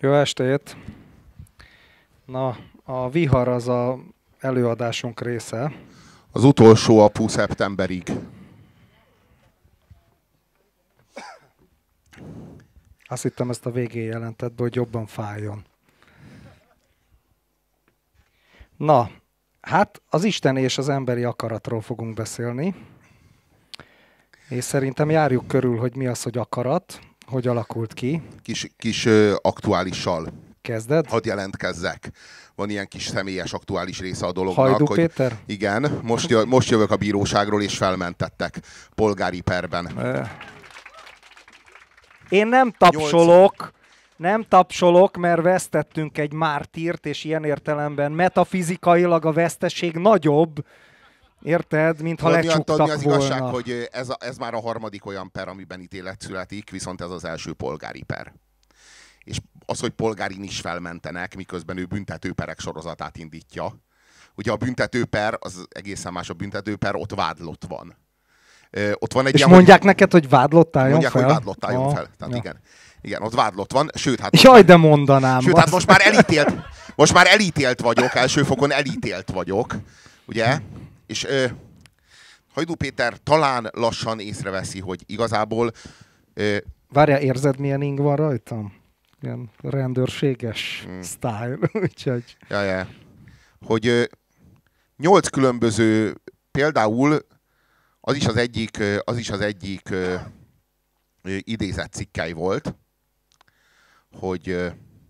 Jó estét! Na, a vihar az a előadásunk része. Az utolsó apu szeptemberig. Azt hittem, ezt a végén jelentett be, hogy jobban fájjon. Na, hát az isteni és az emberi akaratról fogunk beszélni. És szerintem járjuk körül, hogy mi az, hogy akarat, hogy alakult ki. Kis aktuálissal. Kezded? Hadd jelentkezzek. Van ilyen kis személyes aktuális része a dolognak. Hajdú hogy Péter? Igen, most jövök a bíróságról, és felmentettek polgári perben. Én nem tapsolok, mert vesztettünk egy mártírt, és ilyen értelemben metafizikailag a veszteség nagyobb, érted, mintha lecsuktak volna. Az igazság, hogy ez már a harmadik olyan per, amiben ítélet születik, viszont ez az első polgári per. És az, hogy polgárin is felmentenek, miközben ő büntetőperek sorozatát indítja. Ugye a büntetőper, az egészen más, a büntetőper, ott vádlott van. Ott van egy és ilyen, mondják neked, hogy vádlott álljon fel? Mondják, hogy vádlott álljon fel. Tehát igen, ott vádlott van. Sőt, hát jaj, de mondanám. Sőt, hát most már elítélt vagyok, első fokon elítélt vagyok. Ugye? És Hajdú Péter talán lassan észreveszi, hogy igazából... Várjál, érzed, milyen ing van rajtam? Ilyen rendőrséges style. Úgyhogy... Ja. Hogy 8 különböző, például az is az egyik idézett cikkely volt, hogy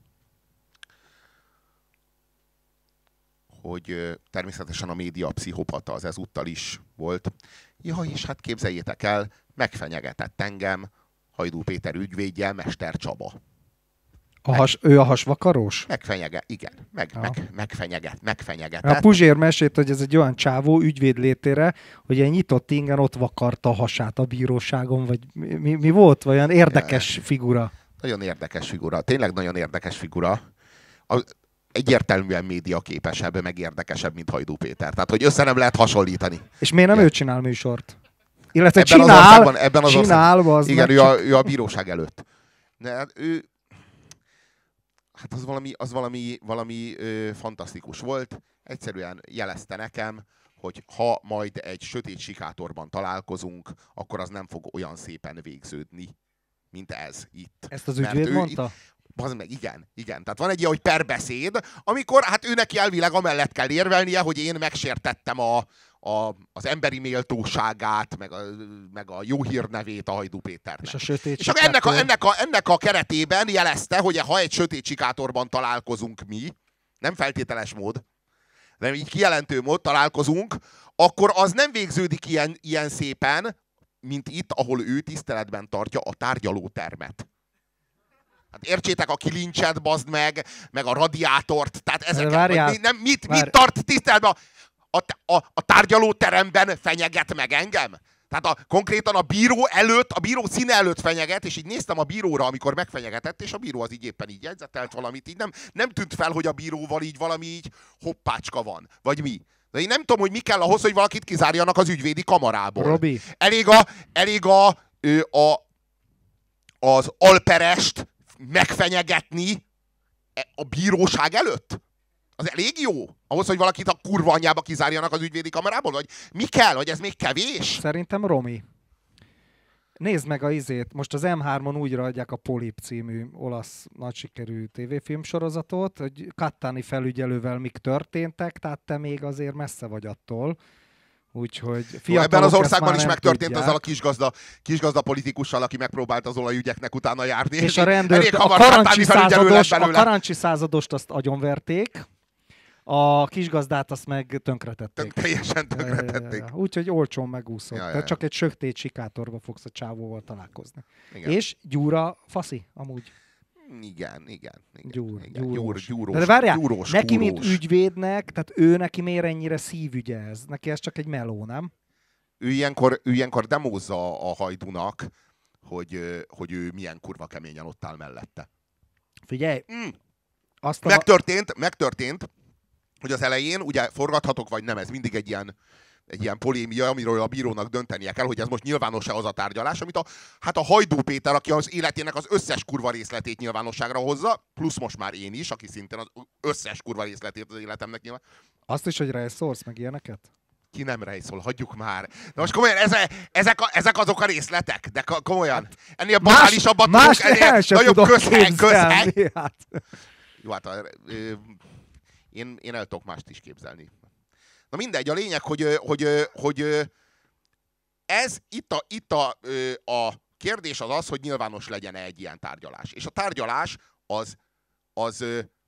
természetesen a média pszichopata az ezúttal is volt. Ja, és hát képzeljétek el, megfenyegetett engem Hajdú Péter ügyvédje, Mester Csaba. Ő a hasvakarós? Megfenyegetett. A Puzsér mesélt, hogy ez egy olyan csávó ügyvéd létére, hogy egy nyitott ingen ott vakarta a hasát a bíróságon, vagy mi volt? Vagy olyan érdekes figura? Nagyon érdekes figura. Tényleg nagyon érdekes figura. Egyértelműen média képesebb, meg érdekesebb, mint Hajdú Péter. Tehát, hogy össze nem lehet hasonlítani. És miért nem ő csinál műsort? Illetve ebben az csinál. Igen, ő a bíróság előtt. De ő... Hát az valami fantasztikus volt. Egyszerűen jelezte nekem, hogy ha majd egy sötét sikátorban találkozunk, akkor az nem fog olyan szépen végződni, mint ez itt. Ezt az ügyvéd mondta? Meg, igen. Tehát van egy ilyen, hogy perbeszéd, amikor hát ő neki elvileg amellett kell érvelnie, hogy én megsértettem az emberi méltóságát, meg a jó hírnevét a Hajdú Péternek. És a sötét és ennek a keretében jelezte, hogy ha egy sötét sikátorban találkozunk mi, nem feltételes mód, de így kijelentő mód találkozunk, akkor az nem végződik ilyen szépen, mint itt, ahol ő tiszteletben tartja a tárgyalótermet. Hát értsétek a kilincset, bazd meg a radiátort, tehát ezeket. Mit tart tiszteletben? A tárgyalóteremben fenyeget meg engem? Tehát konkrétan a bíró előtt, a bíró színe előtt fenyeget, és így néztem a bíróra, amikor megfenyegetett, és a bíró az így éppen így jegyzetelt valamit, így nem tűnt fel, hogy a bíróval így valami így hoppácska van, vagy mi. De én nem tudom, hogy mi kell ahhoz, hogy valakit kizárjanak az ügyvédi kamarából. Robi. Elég az alperest megfenyegetni a bíróság előtt? Az elég jó? Ahhoz, hogy valakit a kurva anyjába kizárjanak az ügyvédi kamerából? Vagy mi kell? Vagy ez még kevés? Szerintem Romi. Nézd meg a izét. Most az M3-on úgy adják a Polip című olasz nagy sikerű tévéfilmsorozatot, hogy Cattani felügyelővel mik történtek, tehát te még azért messze vagy attól. Úgyhogy ebben az országban is megtörtént tudják. Azzal a kisgazda politikussal, aki megpróbált az olajügyeknek utána járni. És a rendőr, a karancsi századost azt agyonverték, a kisgazdát azt meg tönkretették. Teljesen tönkretették. Úgyhogy olcsón megúszott. Tehát csak egy sötét sikátorba fogsz a csávóval találkozni. Igen. És Gyúra faszi, amúgy. Igen. Gyúrós. De várjál, neki mint ügyvédnek, tehát ő neki miért ennyire szívügye ez? Neki ez csak egy meló, nem? Ő ilyenkor demózza a Hajdúnak, hogy ő milyen kurva keményen ott áll mellette. Figyelj! Megtörtént, hogy az elején, ugye forgathatok vagy nem, ez mindig egy ilyen egy ilyen polémia, amiről a bírónak döntenie kell, hogy ez most nyilvános-e az a tárgyalás, amit a Hajdú Péter, aki az életének az összes kurva részletét nyilvánosságra hozza, plusz most már én is, aki szintén az összes kurva részletét az életemnek nyilván. Azt is, hogy rejszolsz meg ilyeneket? Ki nem rejszol, hagyjuk már. De most komolyan, ezek azok a részletek, de komolyan. Ennél banálisabbat tudunk, ennél nagyobb közhely. Hát. Jó, hát én el tudok mást is képzelni. Na mindegy, a lényeg, hogy ez itt a kérdés az, hogy nyilvános legyen-e egy ilyen tárgyalás. És a tárgyalás az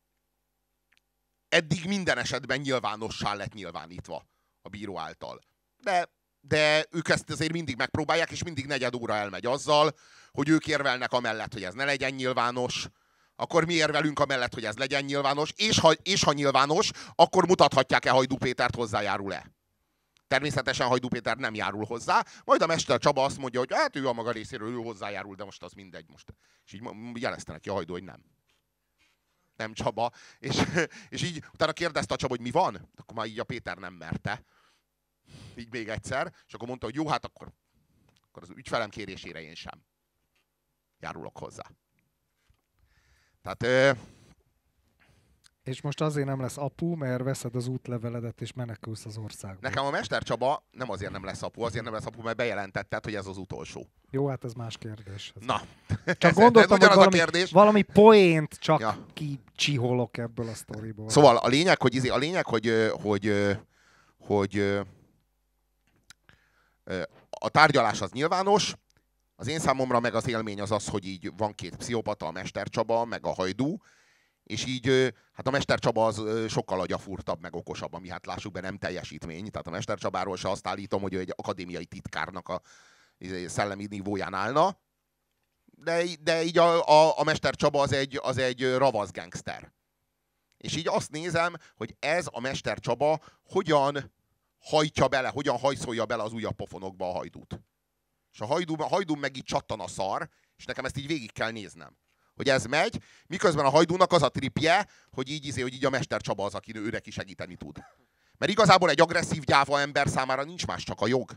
eddig minden esetben nyilvánossá lett nyilvánítva a bíró által. De ők ezt azért mindig megpróbálják, és mindig negyed óra elmegy azzal, hogy ők érvelnek amellett, hogy ez ne legyen nyilvános, akkor mi érvelünk amellett, hogy ez legyen nyilvános, és ha nyilvános, akkor mutathatják-e Hajdú Pétert, hozzájárul-e. Természetesen Hajdú Péter nem járul hozzá, majd a Mester Csaba azt mondja, hogy hát ő a maga részéről ő hozzájárul, de most az mindegy most. És így jelezte neki a Hajdú, hogy nem. Nem Csaba. És így utána kérdezte a Csaba, hogy mi van? Akkor már így a Péter nem merte. Így még egyszer. És akkor mondta, hogy jó, hát akkor az ügyfelem kérésére én sem járulok hozzá. Tehát... És most azért nem lesz apu, mert veszed az útleveledet és menekülsz az országba. Nekem a Mester Csaba nem azért nem lesz apu, mert bejelentetted, hogy ez az utolsó. Jó, hát ez más kérdés. Na. Csak gondoltam, hogy valami poént csak kicsiholok ebből a sztoriból. Szóval a lényeg, hogy a tárgyalás az nyilvános. Az én számomra meg az élmény az, hogy így van két pszichopata, a Mester Csaba, meg a Hajdú, és így, hát a Mester Csaba az sokkal agyafúrtabb, meg okosabb, ami hát lássuk be nem teljesítmény. Tehát a Mester Csabáról se azt állítom, hogy ő egy akadémiai titkárnak a szellemi nívóján állna, de így a Mester Csaba az egy ravasz gangster. És így azt nézem, hogy ez a Mester Csaba hogyan hajtja bele, hogyan hajszolja bele az újabb pofonokba a Hajdút. És a Hajdú meg így csattan a szar, és nekem ezt így végig kell néznem. Hogy ez megy, miközben a Hajdúnak az a tripje, hogy így a Mester Csaba az, aki ő neki segíteni tud. Mert igazából egy agresszív gyáva ember számára nincs más, csak a jog.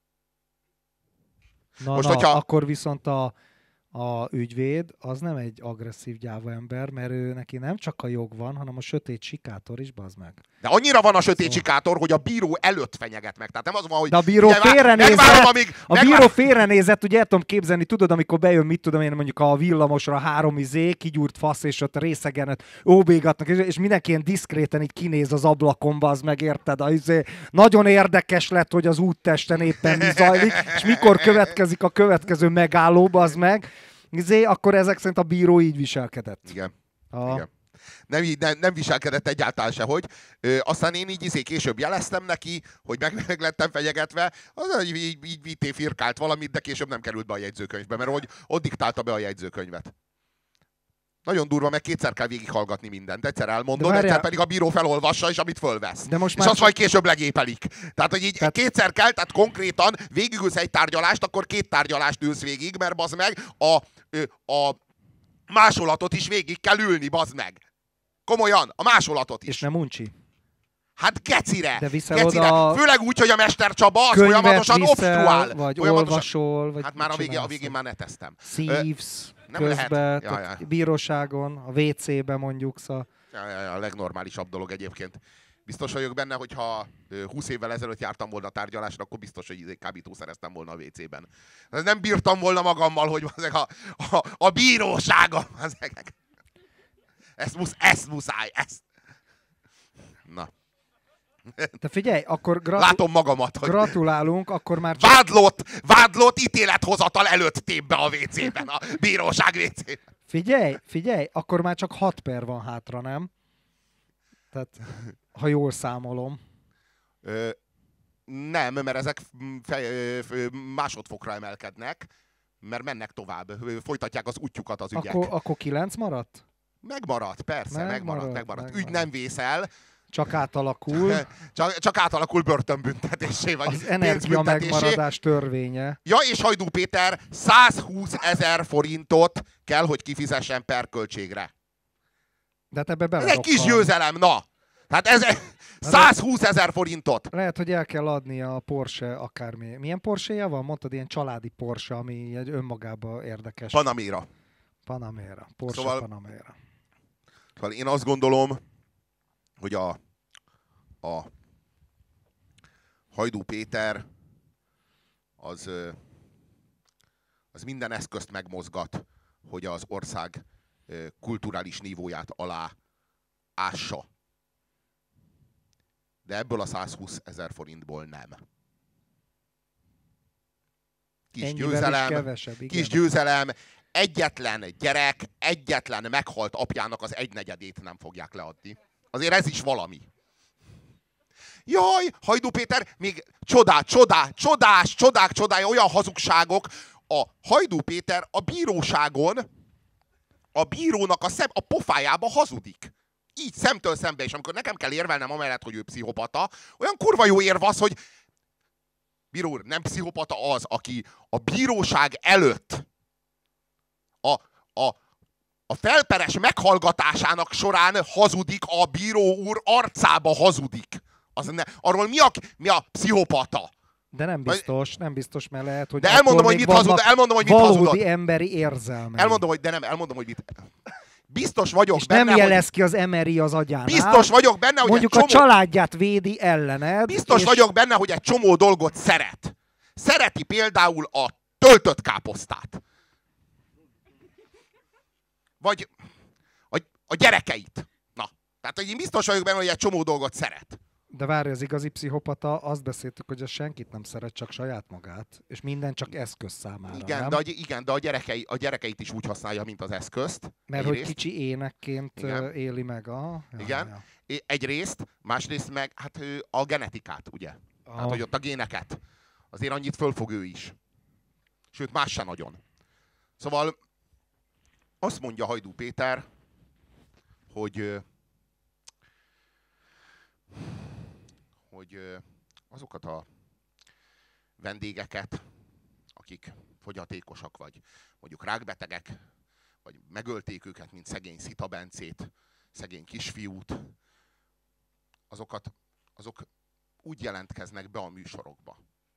Akkor viszont a ügyvéd az nem egy agresszív gyáva ember, mert ő neki nem csak a jog van, hanem a sötét sikátor is, bazd meg. De annyira van a sötét sikátor, hogy a bíró előtt fenyeget meg. Tehát nem az van, hogy... De a bíró félrenézett, ugye el tudom képzelni, tudod, amikor bejön, mit tudom én, mondjuk a villamosra 3 kigyúrt fasz, és ott részegen óbégatnak, és mindenki ilyen diszkréten így kinéz az ablakon, bazd meg, érted? Nagyon érdekes lett, hogy az úttesten éppen mi zajlik, és mikor következik a következő megálló, bazd meg. Akkor ezek szerint a bíró így viselkedett. Igen. Igen. Nem viselkedett egyáltalán sehogy. Aztán én így később jeleztem neki, hogy meg lettem fenyegetve, az így firkált valamit, de később nem került be a jegyzőkönyvbe, mert ott diktálta be a jegyzőkönyvet. Nagyon durva, meg kétszer kell végighallgatni mindent. Egyszer elmondod, egyszer pedig a bíró felolvassa, és amit fölvesz. És azt majd később legépelik. Tehát, hogy így kétszer kell, tehát konkrétan végigülsz egy tárgyalást, akkor 2 tárgyalást ülsz végig, mert bazd meg, a másolatot is végig kell ülni, bazd meg. Komolyan, a másolatot is. És nem uncsi. Hát gecire! De kecire. Főleg úgy, hogy a Mester Csaba az folyamatosan obstruál. Vagy olvasol, vagy hát már a végén már neteztem. Szívsz közben, bíróságon, a WC-ben mondjuk. Szóval. A legnormálisabb dolog egyébként. Biztos vagyok benne, hogy ha 20 évvel ezelőtt jártam volna a tárgyalásra, akkor biztos, hogy kábítószereztem volna a WC-ben. Nem bírtam volna magammal, hogy a bíróságom. Ezt muszáj. Na. De figyelj, akkor látom magamat, hogy gratulálunk, akkor már csak... Vádlott ítélethozatal előtt tép be a WC-ben, a bíróság WC-ben. Figyelj, akkor már csak 6 per van hátra, nem? Tehát, ha jól számolom. Nem, mert ezek másodfokra emelkednek, mert mennek tovább. Folytatják az útjukat az ügyek. Akkor 9 maradt? Megmaradt, persze, megmaradt. Ügy nem vészel. Csak átalakul. Csak átalakul börtönbüntetésé, vagy az energia megmaradás törvénye. Ja, és Hajdú Péter 120 000 forintot kell, hogy kifizessen per költségre. De ebbe ez egy kis győzelem, na! Tehát ez 120 000 forintot. Lehet, hogy el kell adni a Porsche akármi. Milyen Porsche-ja van? Mondtad, ilyen családi Porsche, ami egy önmagában érdekes. Panamera. Panamera. Porsche Panamera. Szóval én azt gondolom, hogy a Hajdú Péter az minden eszközt megmozgat, hogy az ország kulturális nívóját alá ássa. De ebből a 120 000 forintból nem. Kis győzelem, egyetlen gyerek, egyetlen meghalt apjának az 1/4 nem fogják leadni. Azért ez is valami. Jaj, Hajdú Péter, még csodák, olyan hazugságok. A Hajdú Péter a bíróságon, a bírónak a pofájába hazudik. Így szemtől szembe, és amikor nekem kell érvelnem amellett, hogy ő pszichopata, olyan kurva jó érv az, hogy bíró úr, nem pszichopata az, aki a bíróság előtt a felperes meghallgatásának során hazudik, a bíró úr arcába hazudik. Arról mi a pszichopata? De nem biztos, mert lehet, hogy... De elmondom, hogy mit hazudott. Valódi emberi érzelmek. Elmondom, hogy mit... Biztos vagyok és benne, nem jelez ki az MRI az agyánál. Biztos vagyok benne, hogy mondjuk a családját védi ellened. Biztos vagyok benne, hogy egy csomó dolgot szeret. Szereti például a töltött káposztát. Vagy a gyerekeit. Na, tehát hogy én biztos vagyok benne, hogy egy csomó dolgot szeret. De várj, az igazi pszichopata, azt beszéltük, hogy az senkit nem szeret, csak saját magát. És minden csak eszköz számára, igen, de a gyerekeit is úgy használja, mint az eszközt. Mert hogy kicsi énekként éli meg igen. Egyrészt, másrészt meg hát a genetikát, ugye? Hát, hogy ott a géneket. Azért annyit fölfog ő is. Sőt, más se nagyon. Szóval azt mondja Hajdú Péter, hogy azokat a vendégeket, akik fogyatékosak, vagy mondjuk rákbetegek, vagy megölték őket, mint szegény Szita Bencét, szegény kisfiút, azok úgy jelentkeznek be a műsorokba.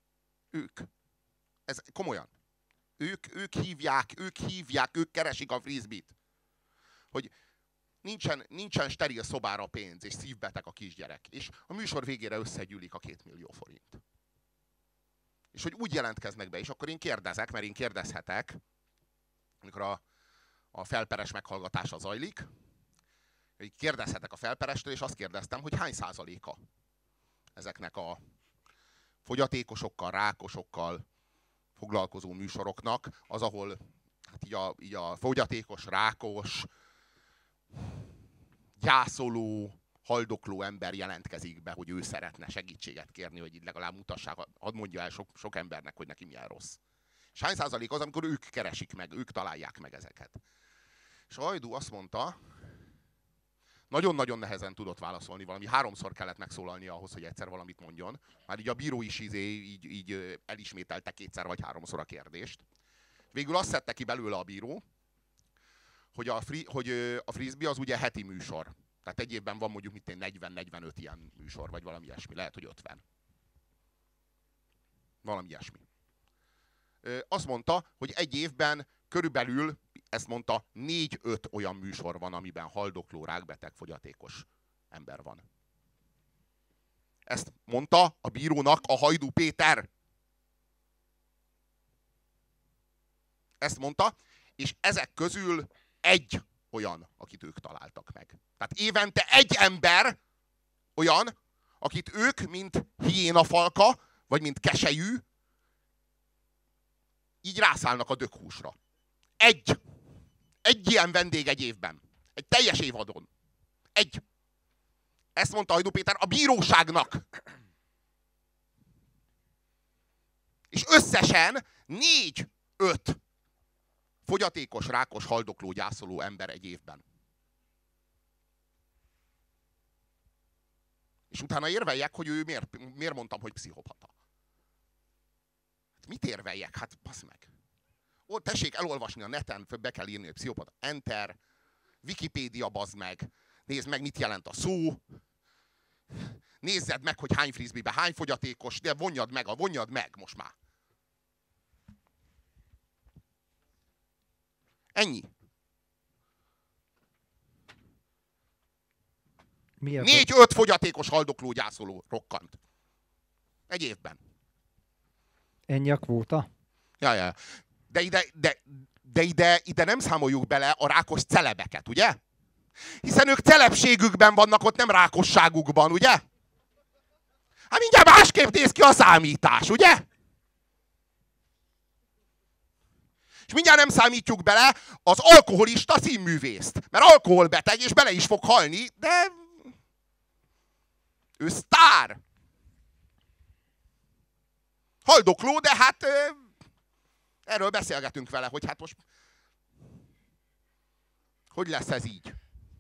Ez komolyan. Ők hívják, ők keresik a frisbee-t. Hogy nincsen steril szobára pénz, és szívbeteg a kisgyerek. És a műsor végére összegyűlik a 2 millió forint. És hogy úgy jelentkeznek be, és akkor én kérdezek, mert én kérdezhetek, amikor a felperes meghallgatása zajlik, hogy kérdezhetek a felperestől, és azt kérdeztem, hogy hány százaléka ezeknek a fogyatékosokkal, rákosokkal foglalkozó műsoroknak, az, ahol hát így a fogyatékos, rákos, gyászoló, haldokló ember jelentkezik be, hogy ő szeretne segítséget kérni, hogy így legalább mutassák, hadd mondja el sok embernek, hogy neki milyen rossz. És hány százalék az, amikor ők keresik meg, ők találják meg ezeket. És Hajdú azt mondta, nagyon-nagyon nehezen tudott válaszolni, valami 3-szor kellett megszólalnia ahhoz, hogy egyszer valamit mondjon. Már így a bíró is így elismételte 2-szer vagy 3-szor a kérdést. Végül azt szedte ki belőle a bíró, hogy a frisbee az ugye heti műsor. Tehát egy évben van mondjuk 40-45 ilyen műsor, vagy valami ilyesmi. Lehet, hogy 50. Valami ilyesmi. Azt mondta, hogy egy évben körülbelül, ezt mondta, 4-5 olyan műsor van, amiben haldokló, rákbeteg, fogyatékos ember van. Ezt mondta a bírónak a Hajdú Péter. Ezt mondta, és ezek közül egy olyan, akit ők találtak meg. Tehát évente egy ember olyan, akit ők, mint hiénafalka, vagy mint keselyű, így rászállnak a dökhúsra. Egy ilyen vendég egy évben. Egy teljes évadon. Egy. Ezt mondta Hajdú Péter a bíróságnak. És összesen 4-5 fogyatékos, rákos, haldokló, gyászoló ember egy évben. És utána érveljek, hogy ő miért mondtam, hogy pszichopata. Mit érveljek? Hát bassz meg. Ó, tessék elolvasni a neten, be kell írni, hogy pszichopata. Enter. Wikipédia, bazd meg. Nézd meg, mit jelent a szó. Nézzed meg, hogy hány frisbeebe, hány fogyatékos, de vonjad meg most már. Ennyi. 4-5 fogyatékos haldokló-gyászoló rokkant. Egy évben. Ennyi a kvóta? Ja. De ide nem számoljuk bele a rákos celebeket, ugye? Hiszen ők celebségükben vannak, ott nem rákosságukban, ugye? Hát mindjárt másképp néz ki a számítás, ugye? És mindjárt nem számítjuk bele az alkoholista színművészt. Mert alkoholbeteg, és bele is fog halni, de ő sztár. Haldokló, de hát erről beszélgetünk vele, hogy hát most hogy lesz ez így?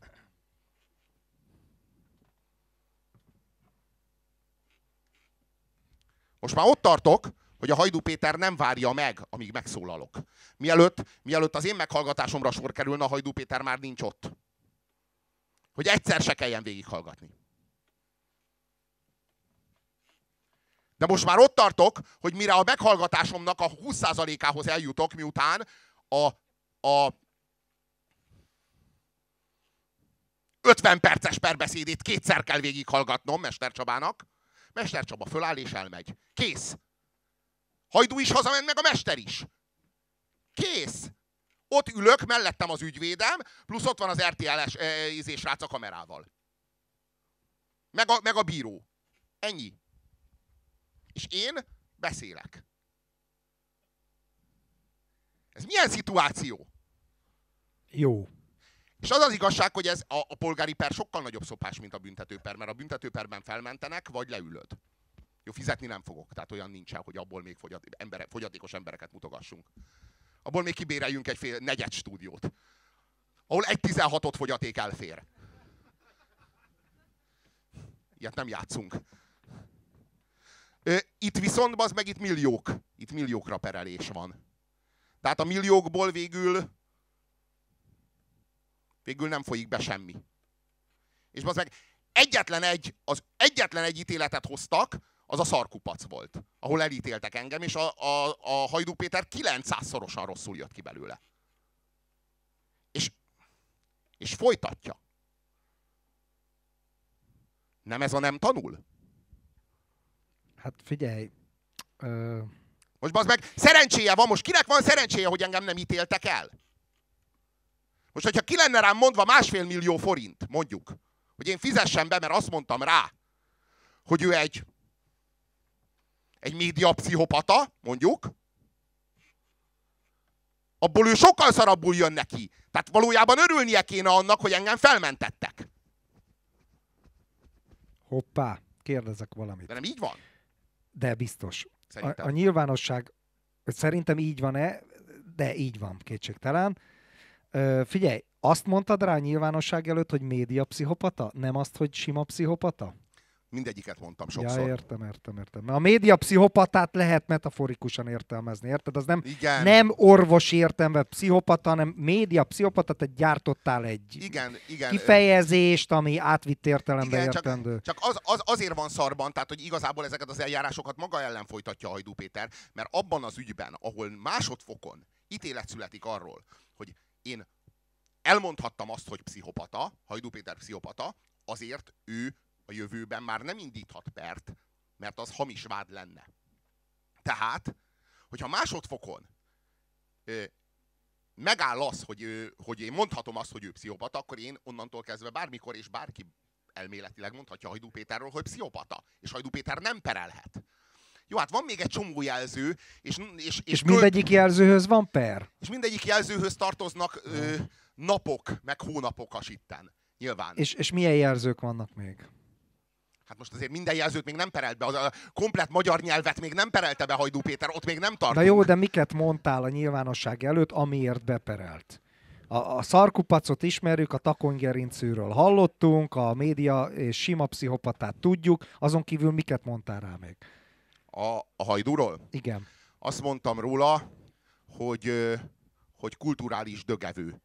Most már ott tartok, hogy a Hajdú Péter nem várja meg, amíg megszólalok. Mielőtt az én meghallgatásomra sor kerülne, a Hajdú Péter már nincs ott. Hogy egyszer se kelljen végighallgatni. De most már ott tartok, hogy mire a meghallgatásomnak a 20%-ához eljutok, miután a 50 perces perbeszédét kétszer kell végighallgatnom Mester Csabának. Mester Csaba föláll és elmegy. Kész. Hajdú is hazament, meg a mester is. Kész. Ott ülök, mellettem az ügyvédem, plusz ott van az RTL-es srác a kamerával. Meg a bíró. Ennyi. És én beszélek. Ez milyen szituáció? Jó. És az az igazság, hogy ez a polgári per sokkal nagyobb szopás, mint a büntetőper, mert a büntetőperben felmentenek, vagy leülöd. Jó, fizetni nem fogok, tehát olyan nincsen, hogy abból még fogyatékos embereket mutogassunk. Abból még kibéreljünk egy negyed stúdiót, ahol 1,16-ot fogyaték elfér. Ilyet nem játszunk. Itt viszont, az meg itt milliókra perelés van. Tehát a milliókból végül nem folyik be semmi. És az meg egyetlen egy ítéletet hoztak, az a szarkupac volt, ahol elítéltek engem, és a Hajdú Péter 900-szorosan rosszul jött ki belőle. És folytatja. Nem ez a nem tanul? Hát figyelj. Most bazd meg, szerencséje van, most kinek van szerencséje, hogy engem nem ítéltek el? Most, hogyha ki lenne rám mondva 1,5 millió forint, mondjuk, hogy én fizessem be, mert azt mondtam rá, hogy ő egy médiapszichopata, mondjuk, abból ő sokkal szarabbul jön neki. Tehát valójában örülnie kéne annak, hogy engem felmentettek. Hoppá, kérdezek valamit. De nem így van? De biztos. Szerintem. A nyilvánosság, hogy szerintem így van-e, de így van, kétségtelen. Figyelj, azt mondtad rá a nyilvánosság előtt, hogy médiapszichopata? Nem azt, hogy sima pszichopata? Mindegyiket mondtam sokszor. Ja, értem. A médiapszichopatát lehet metaforikusan értelmezni, érted? Az nem orvosi értelme pszichopata, hanem médiapszichopata, tehát gyártottál egy kifejezést, ami átvitt értelembe értendő. Csak azért van szarban, tehát hogy igazából ezeket az eljárásokat maga ellen folytatja a Hajdú Péter, mert abban az ügyben, ahol másodfokon ítélet születik arról, hogy én elmondhattam azt, hogy pszichopata, Hajdú Péter pszichopata, azért ő a jövőben már nem indíthat pert, mert az hamis vád lenne. Tehát, hogyha másodfokon megáll az, hogy én mondhatom azt, hogy ő pszichopata, akkor én onnantól kezdve bármikor és bárki elméletileg mondhatja Hajdú Péterről, hogy pszichopata. És Hajdú Péter nem perelhet. Jó, hát van még egy csomó jelző, és mindegyik jelzőhöz van per? És mindegyik jelzőhöz tartoznak napok, meg hónapok a sitten. Nyilván. És milyen jelzők vannak még? Hát most azért minden jelzőt még nem perelt be, a komplett magyar nyelvet még nem perelte be Hajdú Péter, ott még nem tartunk. Na jó, de miket mondtál a nyilvánosság előtt, amiért beperelt? A szarkupacot ismerjük, a takonygerincűről hallottunk, a média és sima pszichopatát tudjuk, azon kívül miket mondtál rá még? A Hajdúról? Igen. Azt mondtam róla, hogy kulturális dögevő.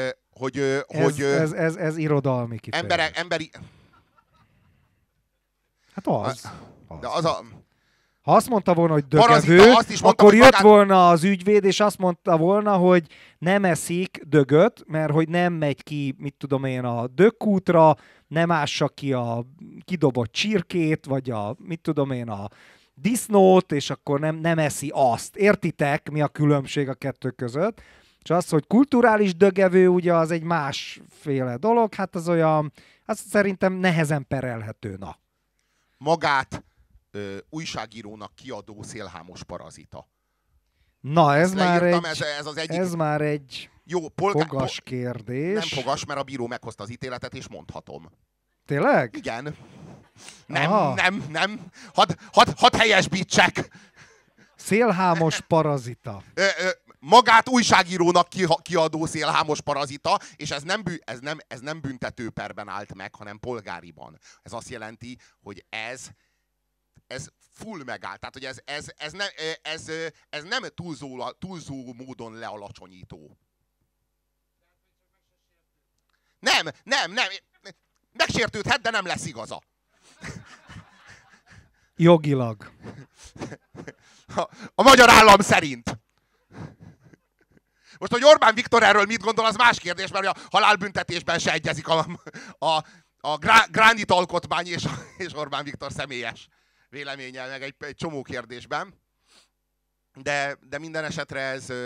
Ez irodalmi kifejezés. Hát az. De az a... Ha azt mondta volna, hogy dögevő, Parazita, azt is mondta, akkor hogy jött magát... volna az ügyvéd, és azt mondta volna, hogy nem eszik dögöt, mert hogy nem megy ki, mit tudom én, a dögkútra, nem ássa ki a kidobott csirkét, vagy a, mit tudom én, a disznót, és akkor nem eszi azt. Értitek, mi a különbség a kettő között? És az, hogy kulturális dögevő, ugye az egy másféle dolog, hát az olyan, az szerintem nehezen perelhető, na. Magát újságírónak kiadó szélhámos parazita. Na, ez már egy jó, fogas kérdés. Nem fogas, mert a bíró meghozta az ítéletet, és mondhatom. Tényleg? Igen. Nem. Hadd helyesbítsek. Szélhámos parazita. Magát újságírónak kiadó szélhámos parazita, és ez nem büntetőperben állt meg, hanem polgáriban. Ez azt jelenti, hogy ez full megállt. Tehát, hogy ez nem túlzó módon lealacsonyító. Nem. Megsértődhet, de nem lesz igaza. Jogilag. A magyar állam szerint. Most, hogy Orbán Viktor erről mit gondol, az más kérdés, mert a halálbüntetésben se egyezik a Gránit alkotmány és Orbán Viktor személyes véleménye, meg egy csomó kérdésben. De minden esetre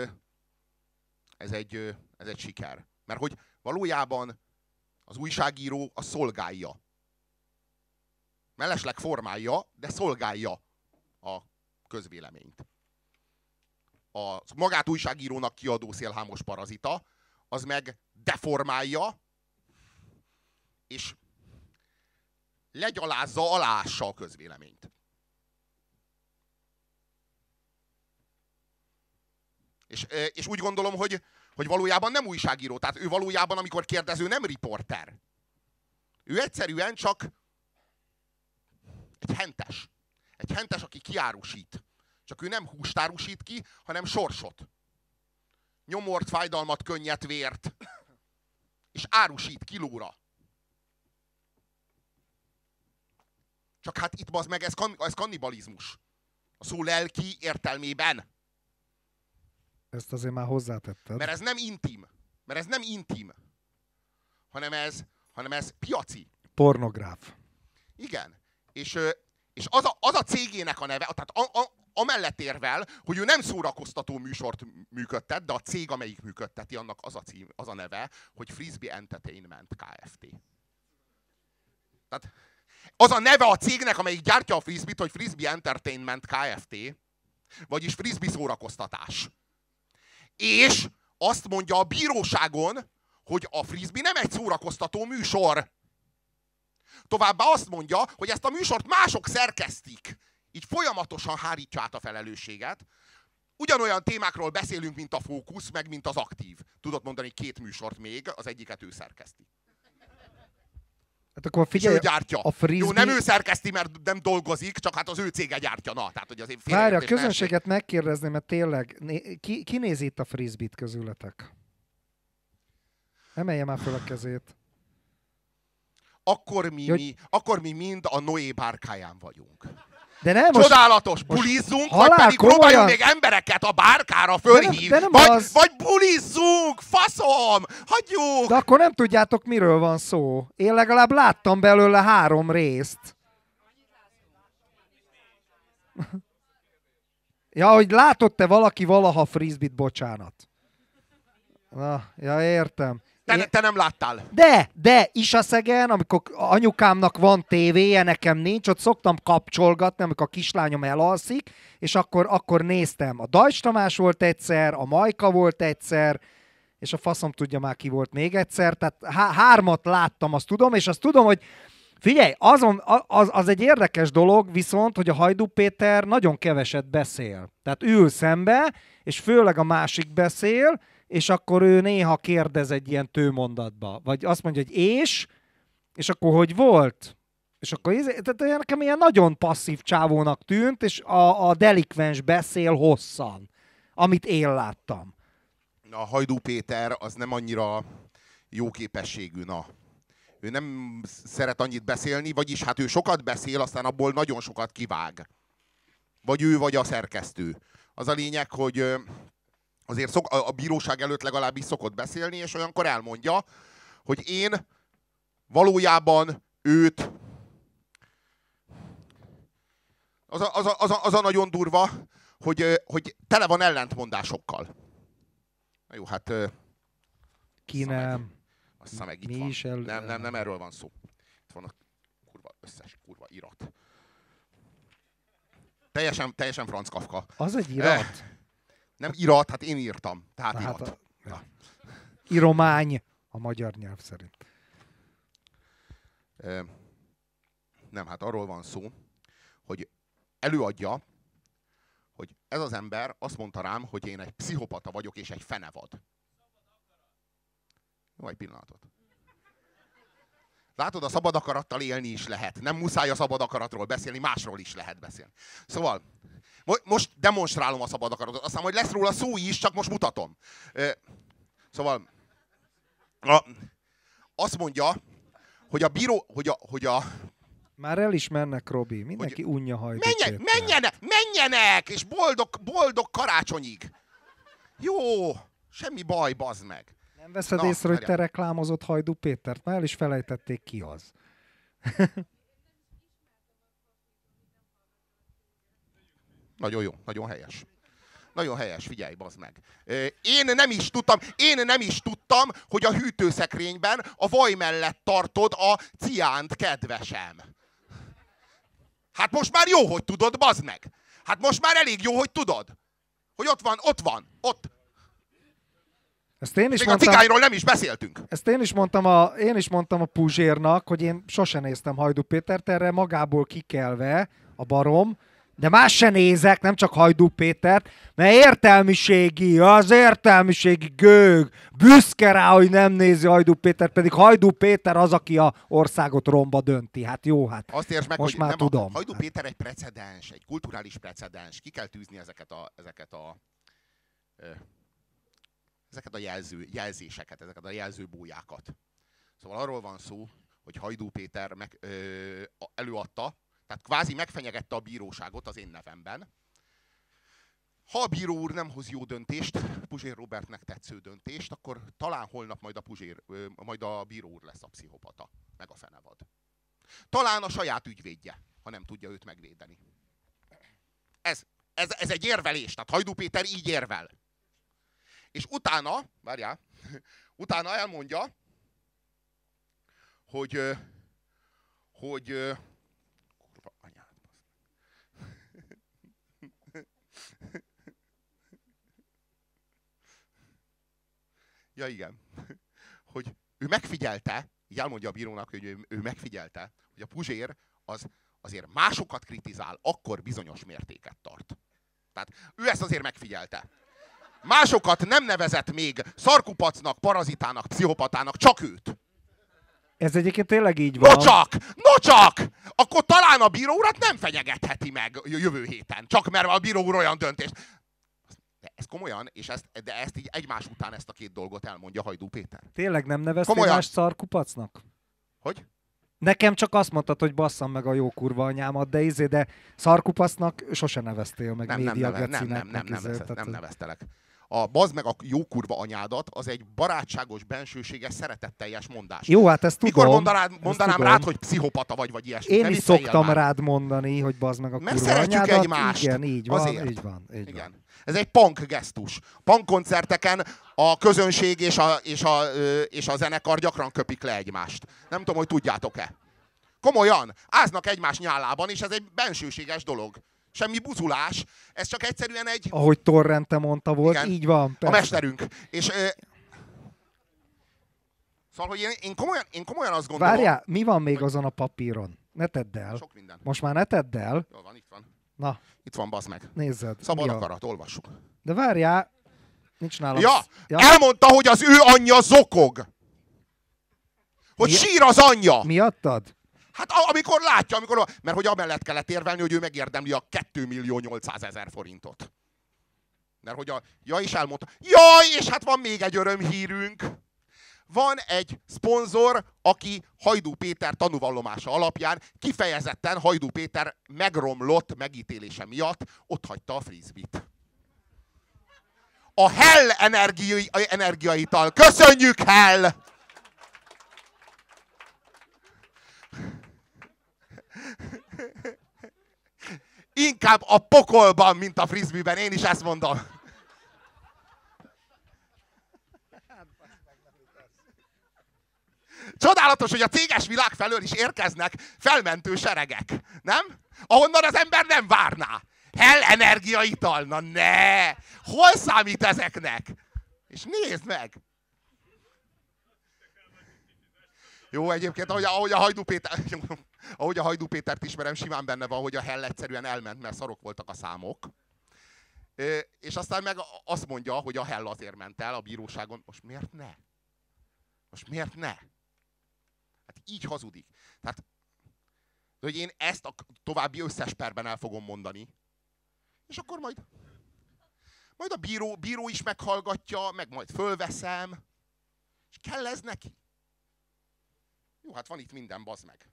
ez egy siker. Mert hogy valójában az újságíró a szolgálja. Mellesleg formálja, de szolgálja a közvéleményt. A magát újságírónak kiadó szélhámos parazita, az meg deformálja, és legyalázza, aláássa a közvéleményt. És úgy gondolom, hogy valójában nem újságíró. Tehát ő valójában, amikor kérdező, nem riporter. Ő egyszerűen csak egy hentes. Egy hentes, aki kiárusít. Csak ő nem húst árusít ki, hanem sorsot. Nyomort, fájdalmat, könnyet, vért. És árusít kilóra. Csak hát itt bazd meg, ez kannibalizmus. A szó lelki értelmében. Ezt azért már hozzátetted. Mert ez nem intim. Hanem ez piaci. Pornográf. Igen. És az a cégének a neve, tehát amellett érvel, hogy ő nem szórakoztató műsort működtet, de a cég, amelyik működteti, annak az a neve, hogy Frisbee Entertainment Kft. Tehát az a neve a cégnek, amelyik gyártja a Frisbee-t, hogy Frisbee Entertainment Kft. Vagyis Frisbee szórakoztatás. És azt mondja a bíróságon, hogy a Frisbee nem egy szórakoztató műsor. Továbbá azt mondja, hogy ezt a műsort mások szerkesztik. Így folyamatosan hárítja át a felelősséget. Ugyanolyan témákról beszélünk, mint a Fókusz, meg mint az Aktív. Tudod mondani 2 műsort még, az egyiket ő szerkeszti. Hát akkor figyelj, és ő gyártja. A Frisbee... Jó, nem ő szerkeszti, mert nem dolgozik, csak hát az ő cége gyártja. Na, tehát, hogy azért várj, a közönséget megkérdezni, mert tényleg, ki nézi itt a Frisbee-t közületek? Emelje már fel a kezét. Akkor mi mind a Noé bárkáján vagyunk. De nem, csodálatos, bulizzunk, vagy pedig próbáljunk még embereket a bárkára fölhívni. Vagy bulizzunk, faszom, hagyjuk! De akkor nem tudjátok, miről van szó. Én legalább láttam belőle 3 részt. Ja, hogy látott-e valaki valaha Frisbee-t, bocsánat. Na, ja, értem. Te nem láttál. De Isaszegen, amikor anyukámnak van tévéje, nekem nincs, ott szoktam kapcsolgatni, amikor a kislányom elalszik, és akkor néztem. A Dajcs Tamás volt egyszer, a Majka volt egyszer, és a faszom tudja már ki volt még egyszer, tehát 3 láttam, azt tudom, és azt tudom, hogy figyelj, az egy érdekes dolog, viszont, hogy a Hajdú Péter nagyon keveset beszél. Tehát ül szembe, és főleg a másik beszél, és akkor ő néha kérdez egy ilyen tőmondatba. Vagy azt mondja, hogy és akkor hogy volt? És akkor tehát nekem ilyen nagyon passzív csávónak tűnt, és a delikvens beszél hosszan, amit én láttam. A Hajdú Péter az nem annyira jó képességű, na. Ő nem szeret annyit beszélni, vagyis hát ő sokat beszél, aztán abból nagyon sokat kivág. Vagy ő, vagy a szerkesztő. Az a lényeg, hogy azért a bíróság előtt legalábbis szokott beszélni, és olyankor elmondja, hogy én valójában őt... Az a nagyon durva, hogy tele van ellentmondásokkal. Na jó, hát... Ki nem? Azt hiszem, meg Mi itt van. is Nem erről van szó. Itt van a összes kurva irat. Teljesen Franz Kafka. Az egy irat? Nem irat, hát én írtam. Tehát irat. Iromány a magyar nyelv szerint. Nem, hát arról van szó, hogy előadja, hogy ez az ember azt mondta rám, hogy én egy pszichopata vagyok és egy fenevad. Jó, egy pillanatot. Látod, a szabad akarattal élni is lehet. Nem muszáj a szabad akaratról beszélni, másról is lehet beszélni. Szóval, most demonstrálom a szabad akaratot. Aztán majd lesz róla szó is, csak most mutatom. Szóval, azt mondja, hogy a bíró, hogy a Már el is mennek, Robi. Mindenki unja Hajdú Péter. Menjenek! És boldog karácsonyig. Jó, semmi baj, bazd meg. Nem veszed észre, hogy te reklámozott Hajdú Pétert? Már el is felejtették, ki az. Nagyon jó, nagyon helyes. Nagyon helyes, figyelj, bazd meg. Én nem is tudtam, hogy a hűtőszekrényben a vaj mellett tartod a ciánt, kedvesem. Hát most már jó, hogy tudod, bazd meg. Hát most már elég jó, hogy tudod. Hogy ott. Ezt én is még mondtam, a cigányról nem is beszéltünk. Ezt én is mondtam a Puzsérnak, hogy én sose néztem Hajdú Pétert, erre magából kikelve a barom, de más se nézek, nem csak Hajdú Pétert, mert az értelmiségi gőg, büszke rá, hogy nem nézi Hajdú Pétert, pedig Hajdú Péter az, aki a országot romba dönti. Hát jó, hát azt értsd meg, most hogy már nem tudom. Hajdú Péter egy precedens, egy kulturális precedens. Ki kell tűzni ezeket a jelzéseket, ezeket a jelzőbójákat. Szóval arról van szó, hogy Hajdú Péter előadta, tehát kvázi megfenyegette a bíróságot az én nevemben. Ha a bíró úr nem hoz jó döntést, Puzsér Robertnek tetsző döntést, akkor talán holnap majd a bíró úr lesz a pszichopata, meg a fenevad. Talán a saját ügyvédje, ha nem tudja őt megvédeni. Ez egy érvelés, tehát Hajdú Péter így érvel. És utána elmondja, hogy kurva anyád. Ja igen, hogy ő megfigyelte, így elmondja a bírónak, hogy ő megfigyelte, hogy a Puzsér az azért másokat kritizál, akkor bizonyos mértéket tart. Tehát ő ezt azért megfigyelte. Másokat nem nevezett még szarkupacnak, parazitának, pszichopatának, csak őt. Ez egyébként tényleg így van. No csak! Akkor talán a bíró urat nem fenyegetheti meg jövő héten. Csak mert a bíró úr olyan döntést. De ez komolyan, és de ezt így egymás után ezt a két dolgot elmondja Hajdú Péter. Tényleg nem neveztél más szarkupacnak? Hogy? Nekem csak azt mondtad, hogy basszam meg a jó kurva anyámat, de szarkupacnak sose neveztél meg médiagecinek. Nem neveztelek. A bazd meg a jó kurva anyádat, az egy barátságos, bensőséges, szeretetteljes mondás. Jó, hát ezt tudom. Mikor mondanám rád, hogy pszichopata vagy ilyesmi? Én is szoktam rád mondani, hogy bazd meg a kurva anyádat. Mert szeretjük egymást. Igen, így van, azért. Így van. Igen. Ez egy punk gesztus. Punk koncerteken a közönség és a zenekar gyakran köpik le egymást. Nem tudom, hogy tudjátok-e. Komolyan, áznak egymás nyálában, és ez egy bensőséges dolog. Semmi buzulás, ez csak egyszerűen egy... Ahogy Torrente mondta volt, igen, így van. Persze. A mesterünk. És, szóval, hogy én komolyan azt gondolom... Várjál, mi van még azon a papíron? Ne tedd el. Sok minden. Most már ne tedd el. Jól van, itt van. Na. Itt van, bazd meg. Nézzed. Szabad akarat, olvassuk. De várjál, nincs nálam... Ja, elmondta, hogy az ő anyja zokog. Hogy sír az anyja. Miattad? Hát amikor látja, mert hogy amellett kellett érvelni, hogy ő megérdemli a 2.800.000 forintot. Mert hogy és elmondta, jaj, és hát van még egy örömhírünk. van egy szponzor, aki Hajdú Péter tanúvallomása alapján kifejezetten Hajdú Péter megromlott megítélése miatt otthagyta a frisbee-t. A Hell energiaital. Köszönjük, Hell! Inkább a pokolban, mint a frisbee-ben. Én is ezt mondom. Csodálatos, hogy a céges világ felől is érkeznek felmentő seregek. Nem? Ahonnan az ember nem várná. Hell energiaital. Na ne! Hol számít ezeknek? És nézd meg! Jó, egyébként, ahogy a Hajdú Pétert ismerem, simán benne van, hogy a Hell egyszerűen elment, mert szarok voltak a számok. És aztán meg azt mondja, hogy a Hell azért ment el a bíróságon. Most miért ne? Most miért ne? Hát így hazudik. Tehát, hogy én ezt a további összes perben el fogom mondani. És akkor majd a bíró is meghallgatja, meg majd fölveszem. És kell ez neki? Jó, hát van itt minden, bazd meg.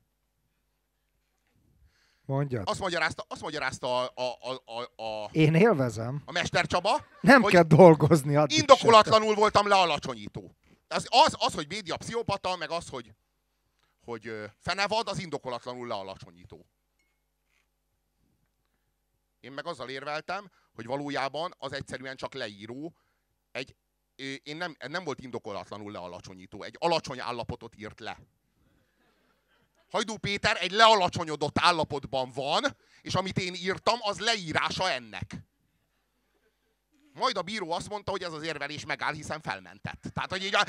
Mondjad. Azt magyarázta Én élvezem. A Mester Csaba. Nem kell dolgozni addig. Indokolatlanul voltam lealacsonyító. Az, hogy média pszichopata, meg az, hogy fenevad, az indokolatlanul lealacsonyító. Én meg azzal érveltem, hogy valójában az egyszerűen csak leíró. Nem volt indokolatlanul lealacsonyító. Egy alacsony állapotot írt le. Hajdú Péter egy lealacsonyodott állapotban van, és amit én írtam, az leírása ennek. Majd a bíró azt mondta, hogy ez az érvelés megáll, hiszen felmentett. Tehát, hogy így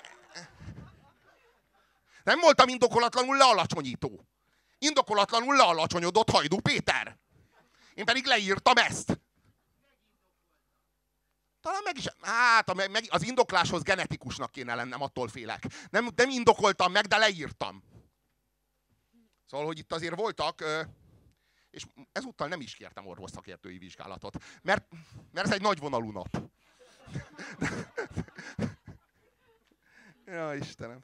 nem voltam indokolatlanul lealacsonyító. Indokolatlanul lealacsonyodott Hajdú Péter. Én pedig leírtam ezt. Talán meg is... Hát, az indokláshoz genetikusnak kéne lennem, attól félek. Nem indokoltam meg, de leírtam. Szóval, hogy itt azért voltak, és ezúttal nem is kértem orvosszakértői vizsgálatot, mert ez egy nagyvonalú nap. Ja, Istenem.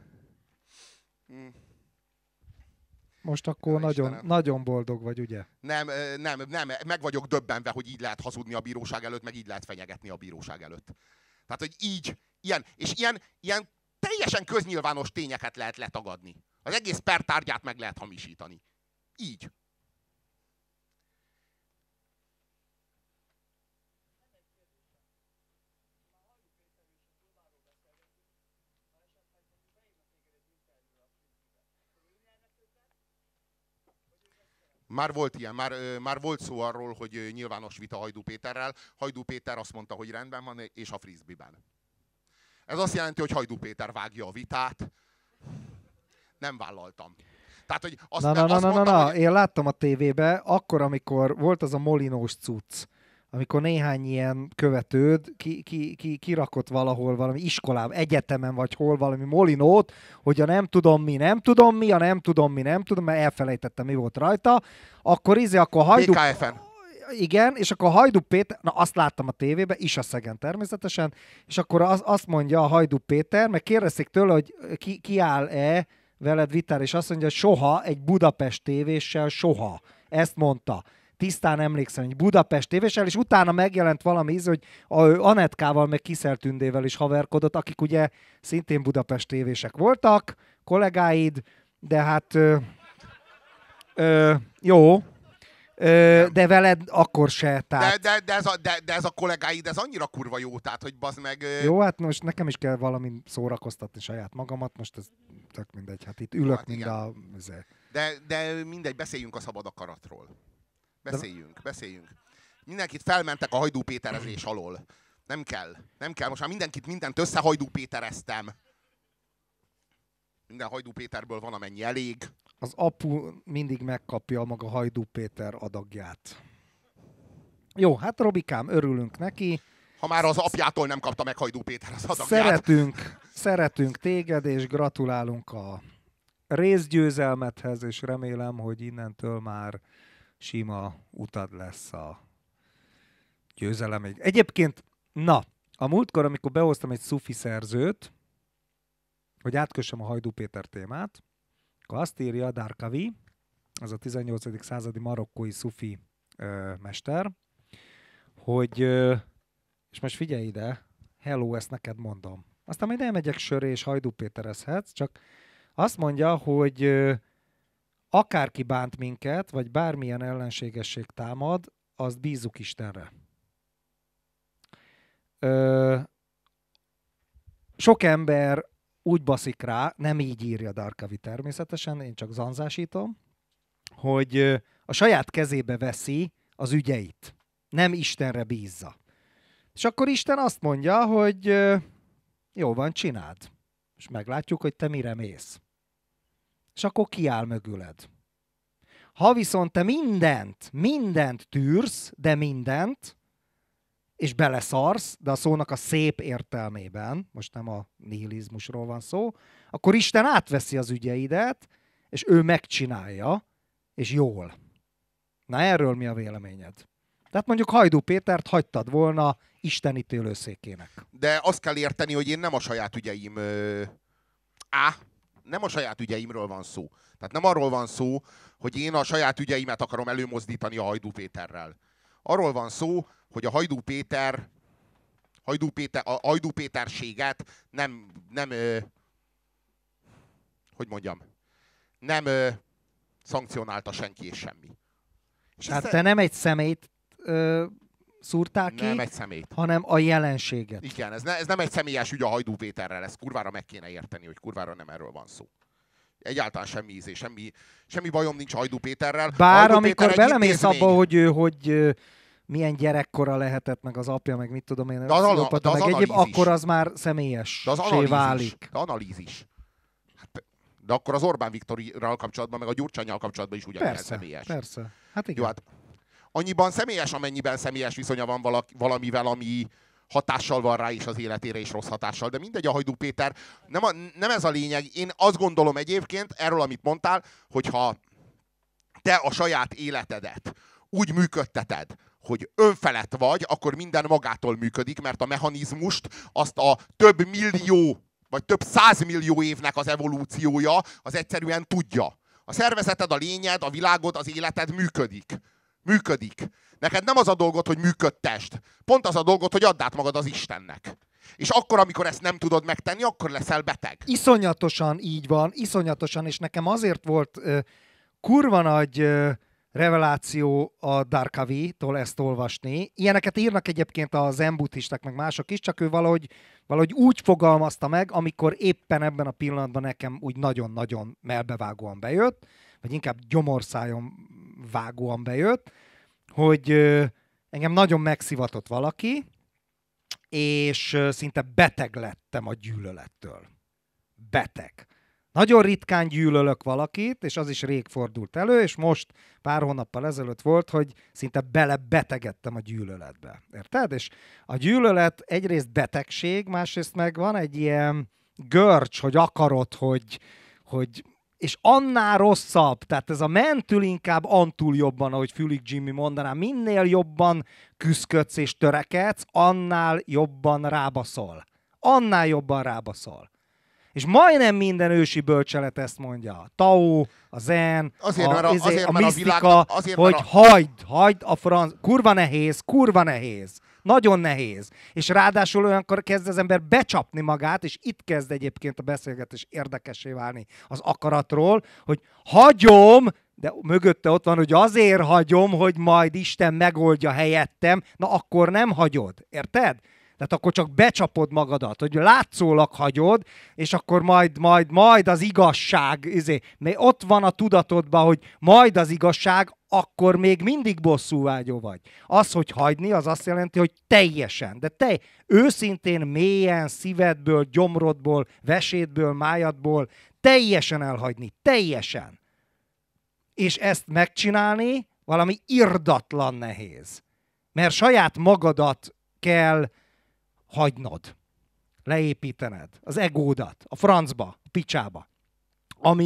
Most akkor nagyon boldog vagy, ugye? Nem, meg vagyok döbbenve, hogy így lehet hazudni a bíróság előtt, meg így lehet fenyegetni a bíróság előtt. Tehát, hogy így, ilyen teljesen köznyilvános tényeket lehet letagadni. Az egész per tárgyát meg lehet hamisítani. Így. Már volt ilyen, már volt szó arról, hogy nyilvános vita Hajdú Péterrel. Hajdú Péter azt mondta, hogy rendben van, és a frisbee-ben. Ez azt jelenti, hogy Hajdú Péter vágja a vitát. Nem vállaltam. Tehát, hogy hogy... Én láttam a tévébe, akkor, amikor volt az a molinós cucc, amikor néhány ilyen követőd kirakott valahol valami iskolában, egyetemen vagy hol valami molinót, hogy a nem tudom mi, mert elfelejtettem, mi volt rajta, akkor akkor Hajdú... BKF-en. Igen, és akkor a Hajdú Péter, na azt láttam a tévében, is a Szegen természetesen, és akkor azt mondja a Hajdú Péter, meg kérdezik tőle, hogy ki áll-e veled vitára, és azt mondja, hogy soha egy Budapest tévéssel, soha. Ezt mondta. Tisztán emlékszem, hogy Budapest tévéssel, és utána megjelent valami íz, hogy Anetkával, meg Kiszel Tündével is haverkodott, akik ugye szintén Budapest tévések voltak, kollégáid, de hát jó, de veled akkor se. Tehát... De ez a kollégáid, ez annyira kurva jó, tehát, hogy bazd meg... Jó, hát most nekem is kell valamin szórakoztatni saját magamat, most ez tök mindegy, hát itt ülök, hát mind a... De mindegy, beszéljünk a szabad akaratról. Beszéljünk. Mindenkit felmentek a Hajdú Péterezés alól. Nem kell. Most már mindent összehajdú Pétereztem. Minden Hajdú Péterből van, amennyi elég. Az apu mindig megkapja maga Hajdú Péter adagját. Jó, hát Robikám, örülünk neki. Ha már az apjától nem kapta meg Hajdú Péter az adagját. Szeretünk téged, és gratulálunk a részgyőzelmethez, és remélem, hogy innentől már sima utad lesz a győzelemig. Egyébként, a múltkor, amikor behoztam egy szufi szerzőt, hogy átkössem a Hajdú Péter témát, akkor azt írja Darkavi, az a 18. századi marokkói szufi mester, hogy, és most figyelj ide, hello, ezt neked mondom. Aztán majd elmegyek sörre és Hajdú Péterezhetsz, csak azt mondja, hogy akárki bánt minket, vagy bármilyen ellenségesség támad, azt bízzuk Istenre. Sok ember úgy baszik rá, nem így írja Darkavi természetesen, én csak zanzásítom, hogy a saját kezébe veszi az ügyeit. Nem Istenre bízza. És akkor Isten azt mondja, hogy jó van, csináld. És meglátjuk, hogy te mire mész. És akkor kiáll mögüled. Ha viszont te mindent tűrsz, de mindent, és beleszarsz, de a szónak a szép értelmében, most nem a nihilizmusról van szó, akkor Isten átveszi az ügyeidet, és ő megcsinálja, és jól. Na erről mi a véleményed? Tehát mondjuk Hajdú Pétert hagytad volna Isten ítélőszékének. De azt kell érteni, hogy én nem a saját ügyeim... nem a saját ügyeimről van szó. Tehát nem arról van szó, hogy én a saját ügyeimet akarom előmozdítani a Hajdú Péterrel. Arról van szó, hogy a Hajdú Péterséget nem szankcionálta senki és semmi. És tehát te nem egy személyt szúrtál ki, nem egy személyt, hanem a jelenséget. Igen, ez nem egy személyes ügy a Hajdú Péterrel, ezt kurvára meg kéne érteni, hogy kurvára nem erről van szó. Egyáltalán semmi ízé, semmi bajom nincs Hajdú Péterrel. Bár Hajdú amikor Péter belemész abba, hogy milyen gyerekkora lehetett, meg az apja, meg mit tudom én, akkor az már személyessé válik. De analízis. De akkor az Orbán Viktorral kapcsolatban, meg a Gyurcsánnyal kapcsolatban is ugyanilyen személyes. Persze, hát igen. Jó, hát annyiban személyes, amennyiben személyes viszonya van valamivel, ami hatással van rá is az életére, és rossz hatással. De mindegy, a Hajdú Péter, nem ez a lényeg. Én azt gondolom egyébként, erről, amit mondtál, hogyha te a saját életedet úgy működteted, hogy önfelett vagy, akkor minden magától működik, mert a mechanizmust azt a több millió, vagy több 100 millió évnek az evolúciója az egyszerűen tudja. A szervezeted, a lényed, a világod, az életed működik. Neked nem az a dolgod, hogy működtest. Pont az a dolgod, hogy add át magad az Istennek. És akkor, amikor ezt nem tudod megtenni, akkor leszel beteg. Iszonyatosan így van, iszonyatosan, és nekem azért volt kurva nagy reveláció a Darkavi-tól ezt olvasni. Ilyeneket írnak egyébként a zen-buddhisták, meg mások is, csak ő valahogy úgy fogalmazta meg, amikor éppen ebben a pillanatban nekem úgy nagyon-nagyon melbevágóan bejött, vagy inkább gyomorszájon vágóan bejött, hogy engem nagyon megszivatott valaki, és szinte beteg lettem a gyűlölettől. Beteg. Nagyon ritkán gyűlölök valakit, és az is rég fordult elő, és most pár hónappal ezelőtt volt, hogy szinte belebetegedtem a gyűlöletbe. Érted? És a gyűlölet egyrészt betegség, másrészt meg van egy ilyen görcs, hogy akarod, hogy és annál rosszabb, tehát ez a mentül inkább antúl jobban, ahogy Fülig Jimmy mondaná, minél jobban küszködsz és törekedsz, annál jobban rábaszol. Annál jobban rábaszol. És majdnem minden ősi bölcselet ezt mondja. A Tao, a Zen, a misztika, hogy hagyd a franc. Kurva nehéz. Nagyon nehéz. És ráadásul olyankor kezd az ember becsapni magát, és itt kezd egyébként a beszélgetés érdekessé válni az akaratról, hogy hagyom, de mögötte ott van, hogy azért hagyom, hogy majd Isten megoldja helyettem, na akkor nem hagyod. Érted? Tehát akkor csak becsapod magadat, hogy látszólag hagyod, és akkor majd az igazság, ott van a tudatodban, hogy majd az igazság, akkor még mindig bosszúvágyó vagy. Az, hogy hagyni, az azt jelenti, hogy teljesen, de te őszintén, mélyen, szívedből, gyomrodból, vesédből, májadból, teljesen elhagyni, teljesen. És ezt megcsinálni valami irdatlan nehéz. Mert saját magadat kell hagynod, leépítened, az egódat, a francba, a picsába. Ami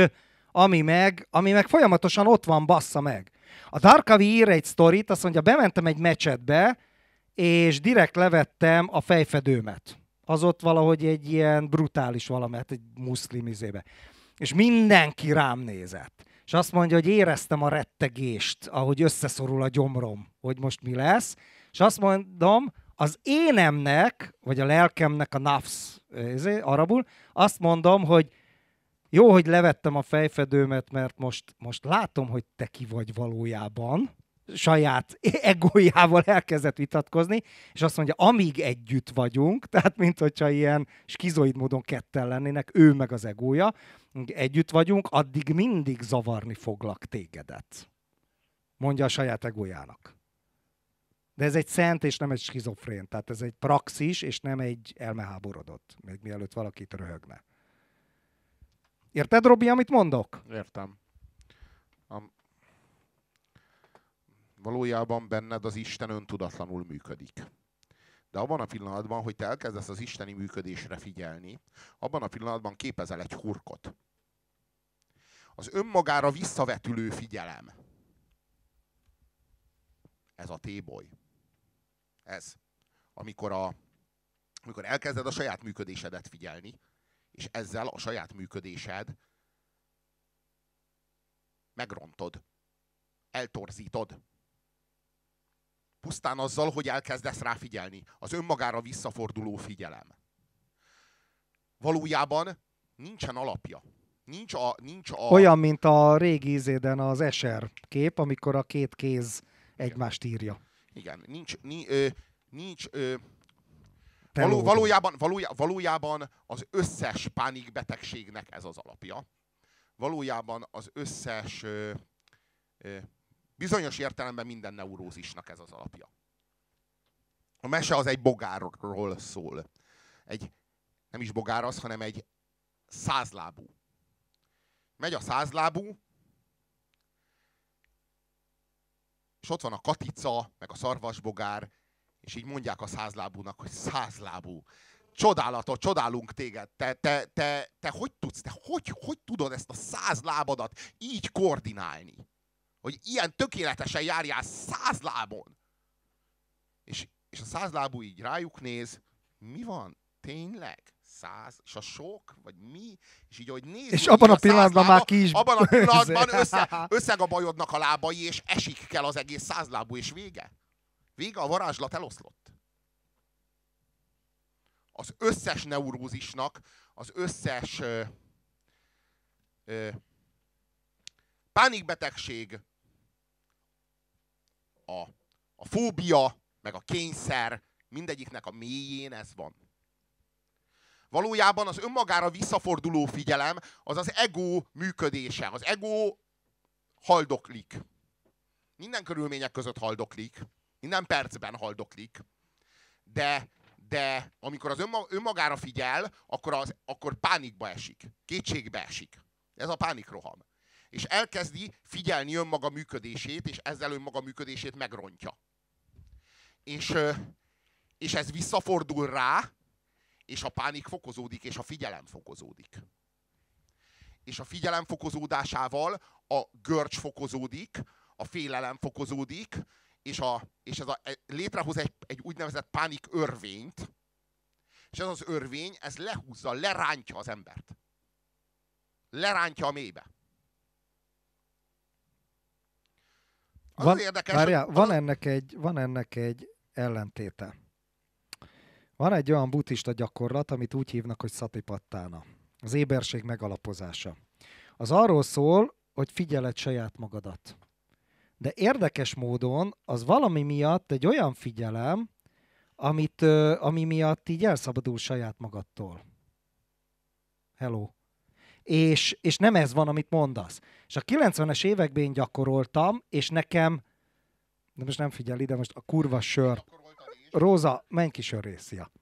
meg folyamatosan ott van, bassza meg. A Darkavi ír egy sztorit, azt mondja, bementem egy mecsetbe, és direkt levettem a fejfedőmet. az ott valahogy egy ilyen brutális valamet, egy muszlim izébe. És mindenki rám nézett. És azt mondja, hogy éreztem a rettegést, ahogy összeszorul a gyomrom, hogy most mi lesz. És azt mondom, az énemnek, vagy a lelkemnek a nafs, arabul, azt mondom, hogy jó, hogy levettem a fejfedőmet, mert most látom, hogy te ki vagy valójában. Saját egójával elkezdett vitatkozni, és azt mondja, amíg együtt vagyunk, tehát mint hogyha ilyen skizoid módon ketten lennének, ő meg az egója, együtt vagyunk, addig mindig zavarni foglak tégedet. Mondja a saját egójának. De ez egy szent, és nem egy skizofrén. Tehát ez egy praxis, és nem egy elmeháborodott, még mielőtt valakit röhögne. Érted, Robi, amit mondok? Értem. Valójában benned az Isten öntudatlanul működik. De abban a pillanatban, hogy te elkezdesz az isteni működésre figyelni, abban a pillanatban képezel egy hurkot. Az önmagára visszavetülő figyelem. Ez a téboly. Ez. Amikor elkezded a saját működésedet figyelni, és ezzel a saját működésed megrontod. Eltorzítod. Pusztán azzal, hogy elkezdesz rá figyelni. Az önmagára visszaforduló figyelem. Valójában nincsen alapja. Nincs a... Olyan, mint a régi ízéden az Escher kép, amikor a két kéz egymást írja. Igen, valójában az összes pánikbetegségnek ez az alapja. Valójában az összes bizonyos értelemben minden neurózisnak ez az alapja. A mese az egy bogárról szól. Nem is bogár az, hanem egy százlábú. Megy a százlábú, és ott van a katica, meg a szarvasbogár, és így mondják a százlábúnak, hogy százlábú. Csodálatos, csodálunk téged. Te hogy tudsz, hogy tudod ezt a 100 lábadat így koordinálni? Hogy ilyen tökéletesen járjál 100 lábon. És a 100 lábú így rájuk néz, mi van? Tényleg? 100? És a sok? Vagy mi? És így, hogy néz, és abban a pillanatban már ki is... Abban a pillanatban összegabajodnak a lábai, és esik kell az egész 100 lábú, és vége. Vége, a varázslat eloszlott. Az összes neurózisnak, az összes pánikbetegség, a fóbia, meg a kényszer, mindegyiknek a mélyén ez van. Valójában az önmagára visszaforduló figyelem az az ego működése. Az ego haldoklik. Minden körülmények között haldoklik. Minden percben haldoklik. De amikor az önmagára figyel, akkor pánikba esik. Kétségbe esik. Ez a pánikroham. És elkezdi figyelni önmaga működését, és ezzel önmaga működését megrontja. És ez visszafordul rá, és a pánik fokozódik, és a figyelem fokozódik. És a figyelem fokozódásával a görcs fokozódik, a félelem fokozódik, és létrehoz egy úgynevezett pánik örvényt, és ez az örvény, ez lehúzza, lerántja az embert. Lerántja a mélybe. Van ennek egy ellentéte. Van egy olyan buddhista gyakorlat, amit úgy hívnak, hogy satipattána. Az éberség megalapozása. Az arról szól, hogy figyeled saját magadat. De érdekes módon az valami miatt egy olyan figyelem, ami miatt így elszabadul saját magadtól. Hello. És nem ez van, amit mondasz. És a 90-es években én gyakoroltam, és nekem, de most nem figyel ide, most a kurva sör. Róza, menj ki sörrészia.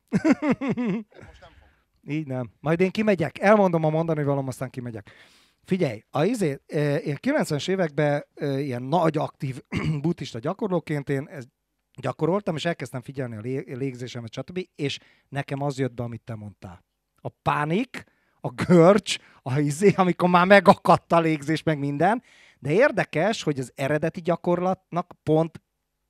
Így nem. Majd én kimegyek. Elmondom a mondani valam, aztán kimegyek. Figyelj, én 90-es években ilyen nagy aktív buddhista gyakorlóként én ezt gyakoroltam, és elkezdtem figyelni a légzésemet, stb. És nekem az jött be, amit te mondtál. A pánik, a görcs, amikor már megakadt a légzés, meg minden. De érdekes, hogy az eredeti gyakorlatnak pont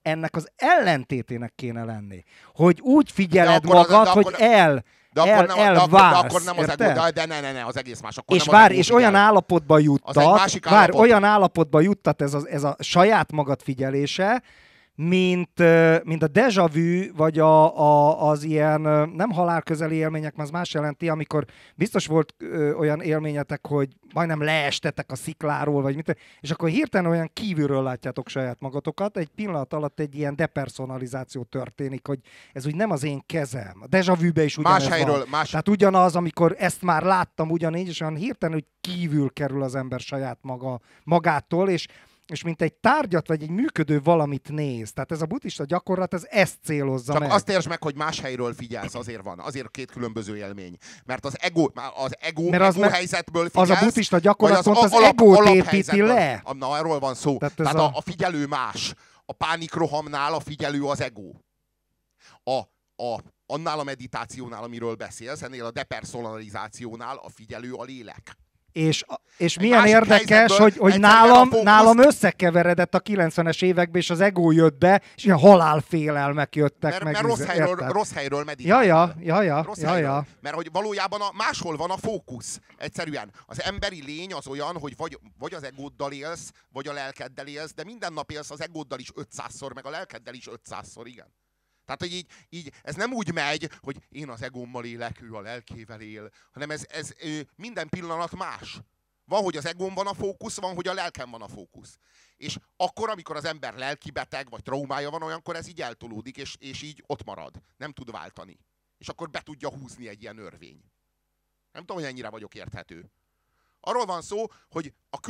ennek az ellentétének kéne lenni. Hogy úgy figyeled magad, hogy elválsz. Nem az ego, de ne, az egész más. Akkor és nem várj, és olyan állapotba juttat, olyan állapotba juttat ez a saját magad figyelése, mint a déjà vu, vagy az ilyen nem halálközeli élmények, mert az más jelenti, amikor biztos volt olyan élményetek, hogy majdnem leestetek a szikláról, vagy mit, és akkor hirtelen olyan kívülről látjátok saját magatokat, egy pillanat alatt egy ilyen depersonalizáció történik, hogy ez úgy nem az én kezem. A déjà vu-be is ugyanez van. Tehát ugyanaz, amikor ezt már láttam ugyanígy, és olyan hirtelen, hogy kívül kerül az ember saját magától, és mint egy tárgyat, vagy egy működő valamit néz. Tehát ez a buddhista gyakorlat, ez ezt célozza csak meg. Azt értsd meg, hogy más helyről figyelsz, azért van. Azért két különböző élmény. Mert az ego helyzetből figyelsz, az a buddhista gyakorlat pont az egót építi le. Na, erről van szó. Tehát a figyelő más. A pánikrohamnál a figyelő az ego. Annál a meditációnál, amiről beszélsz, ennél a depersonalizációnál a figyelő a lélek. És milyen érdekes, hogy nálam összekeveredett a 90-es években, és az ego jött be, és ilyen halálfélelmek jöttek. Mert rossz helyről meditáltál. Ja. Mert hogy valójában máshol van a fókusz. Egyszerűen az emberi lény az olyan, hogy vagy az egóddal élsz, vagy a lelkeddel élsz, de minden nap élsz az egóddal is 500-szor, meg a lelkeddel is 500-szor, igen. Tehát, hogy így ez nem úgy megy, hogy én az egómmal élek, ő a lelkével él, hanem ez minden pillanat más. Van, hogy az egóm van a fókusz, van, hogy a lelkem van a fókusz. És akkor, amikor az ember lelkibeteg, vagy traumája van, olyankor ez így eltolódik, és így ott marad. Nem tud váltani. És akkor be tudja húzni egy ilyen örvény. Nem tudom, hogy ennyire vagyok érthető. Arról van szó, hogy a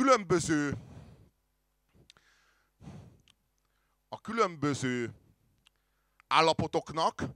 különböző állapotoknak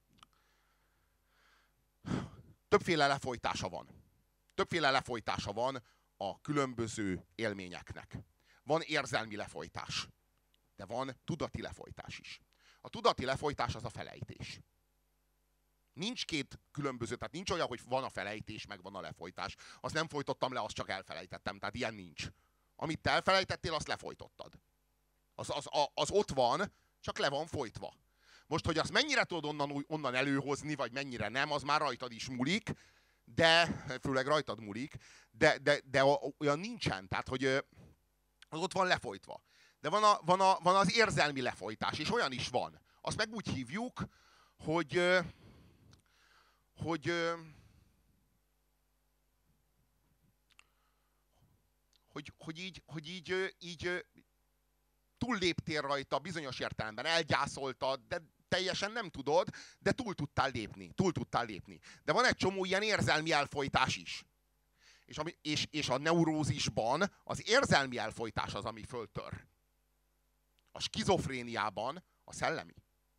többféle lefolytása van. Többféle lefolytása van a különböző élményeknek. Van érzelmi lefolytás, de van tudati lefolytás is. A tudati lefolytás az a felejtés. Nincs két különböző, tehát nincs olyan, hogy van a felejtés, meg van a lefolytás. Azt nem folytottam le, azt csak elfelejtettem, tehát ilyen nincs. Amit te elfelejtettél, azt lefolytottad. Az ott van, csak le van folytva. Most, hogy azt mennyire tudod onnan előhozni, vagy mennyire nem, az már rajtad is múlik, de, főleg rajtad múlik, de olyan nincsen, tehát, hogy az ott van lefolytva. De van az érzelmi lefolytás, és olyan is van. Azt meg úgy hívjuk, hogy így túlléptél rajta bizonyos értelemben, elgyászoltad, de teljesen nem tudod, de túl tudtál lépni. De van egy csomó ilyen érzelmi elfolytás is. És a neurózisban az érzelmi elfolytás az, ami föltör. A skizofréniában a szellemi.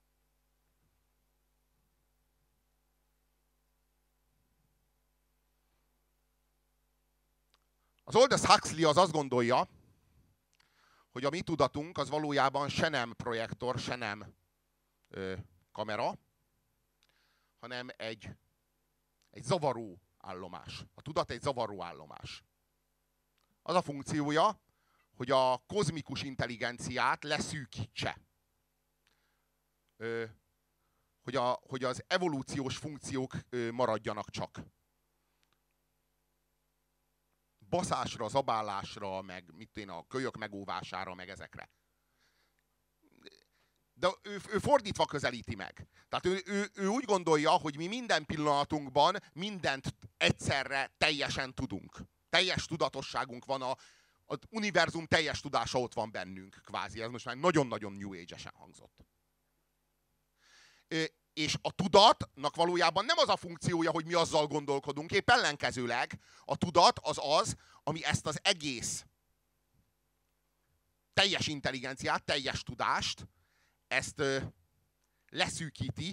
Az Aldous Huxley az azt gondolja, hogy a mi tudatunk az valójában se nem projektor, se nem kamera, hanem egy zavaró állomás. A tudat egy zavaró állomás. Az a funkciója, hogy a kozmikus intelligenciát leszűkítse. Hogy az evolúciós funkciók maradjanak csak. Baszásra, zabálásra, meg a kölyök megóvására, meg ezekre. De ő fordítva közelíti meg. Tehát ő úgy gondolja, hogy mi minden pillanatunkban mindent egyszerre teljesen tudunk. Teljes tudatosságunk van, az univerzum teljes tudása ott van bennünk, kvázi. Ez most már nagyon-nagyon New Age-esen hangzott. És a tudatnak valójában nem az a funkciója, hogy mi azzal gondolkodunk, épp ellenkezőleg a tudat az, ami ezt az egész teljes intelligenciát, teljes tudást, ezt leszűkíti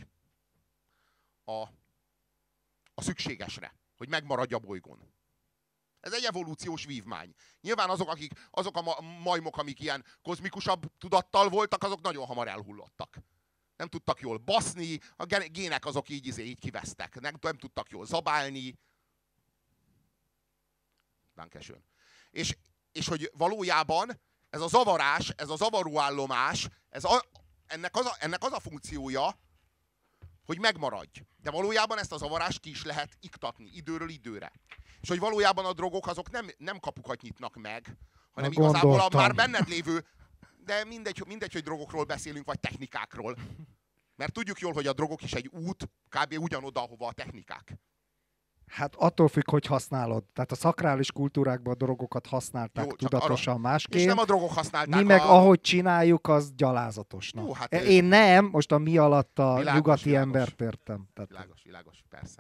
a szükségesre, hogy megmaradja a bolygón. Ez egy evolúciós vívmány. Nyilván azok a majmok, amik ilyen kozmikusabb tudattal voltak, azok nagyon hamar elhullottak. Nem tudtak jól baszni, a gének azok így kivesztek. Nem tudtak jól zabálni. Dankeschön. És hogy valójában ez a zavarás, ez a zavaró állomás, ez ennek az a funkciója, hogy megmaradj. De valójában ezt a zavarást ki is lehet iktatni időről időre. És hogy valójában a drogok azok nem kapukat nyitnak meg, hanem igazából a már benned lévő, de mindegy, hogy drogokról beszélünk, vagy technikákról. Mert tudjuk jól, hogy a drogok is egy út, kb. Ugyanoda, ahova a technikák. Hát attól függ, hogy használod. Tehát a szakrális kultúrákban a drogokat használták tudatosan másként. És nem a drogok használták. Mi meg ahogy csináljuk, az gyalázatos. Jó, hát én nem, most a mi alatt a nyugati embert értem. Tehát... Világos, persze.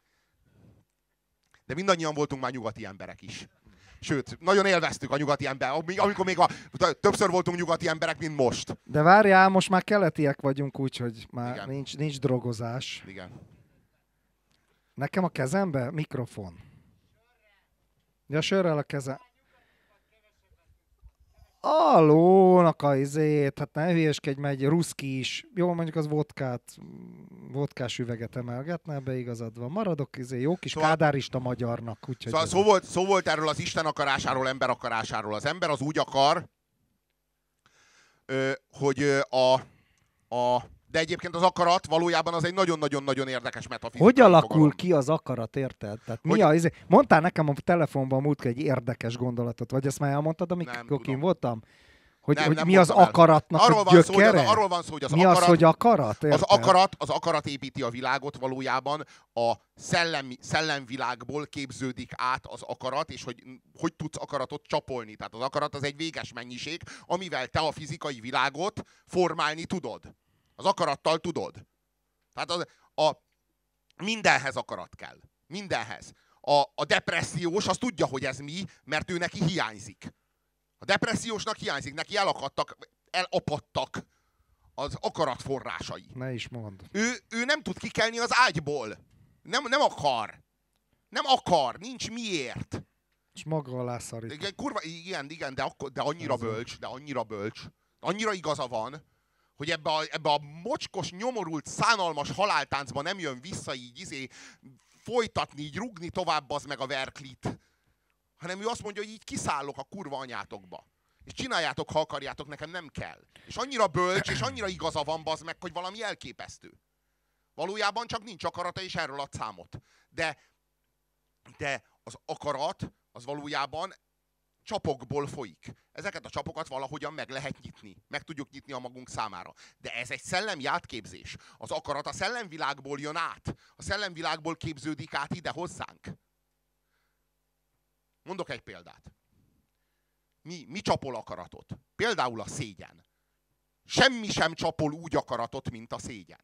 De mindannyian voltunk már nyugati emberek is. Sőt, nagyon élveztük a nyugati emberek, amikor még többször voltunk nyugati emberek, mint most. De várjál, most már keletiek vagyunk, úgyhogy már nincs drogozás. Igen. Nekem a kezembe mikrofon. Ja, sörrel a keze. Alónak a izét, hát ne hülyeskedj, megy ruszki is. Jó, mondjuk az vodkás üveget emelgetne, ebbe igazad van. Maradok jó kis kádárista magyarnak. Úgyhogy szó volt erről az Isten akarásáról, ember akarásáról. Az ember az úgy akar, hogy de egyébként az akarat valójában az egy nagyon-nagyon-nagyon érdekes metafizikai Hogy alakul fogalom. ki az akarat, érted? Tehát mondtál nekem a telefonban múltkor egy érdekes gondolatot, vagy ezt már elmondtad, amikor kim voltam? Hogy mi az akaratnak a gyökere? Arról van szó, hogy mi az, hogy akarat? Az akarat építi a világot valójában, a szellemvilágból képződik át az akarat, és hogy tudsz akaratot csapolni. Tehát az akarat az egy véges mennyiség, amivel te a fizikai világot formálni tudod. Az akarattal tudod. Tehát mindenhez akarat kell. Mindenhez. A depressziós az tudja, hogy ez mi, mert ő neki hiányzik. A depressziósnak hiányzik, neki elapadtak az akarat forrásai. Ne is mondd. Ő nem tud kikelni az ágyból. Nem akar. Nem akar, nincs miért. És maga alá szarít. Kurva, igen, de annyira bölcs. Annyira igaza van, hogy ebbe a mocskos, nyomorult, szánalmas haláltáncba nem jön vissza így folytatni, így rugni tovább az meg a verklit. Hanem ő azt mondja, hogy így kiszállok a kurva anyátokba. És csináljátok, ha akarjátok, nekem nem kell. És annyira bölcs, és annyira igaza van, bazd meg, hogy valami elképesztő. Valójában csak nincs akarata, és erről ad számot. De az akarat, az valójában csapokból folyik. Ezeket a csapokat valahogyan meg lehet nyitni. Meg tudjuk nyitni a magunk számára. De ez egy szellemi átképzés. Az akarat a szellemvilágból jön át. A szellemvilágból képződik át ide hozzánk. Mondok egy példát. Mi csapol akaratot? Például a szégyen. Semmi sem csapol úgy akaratot, mint a szégyen.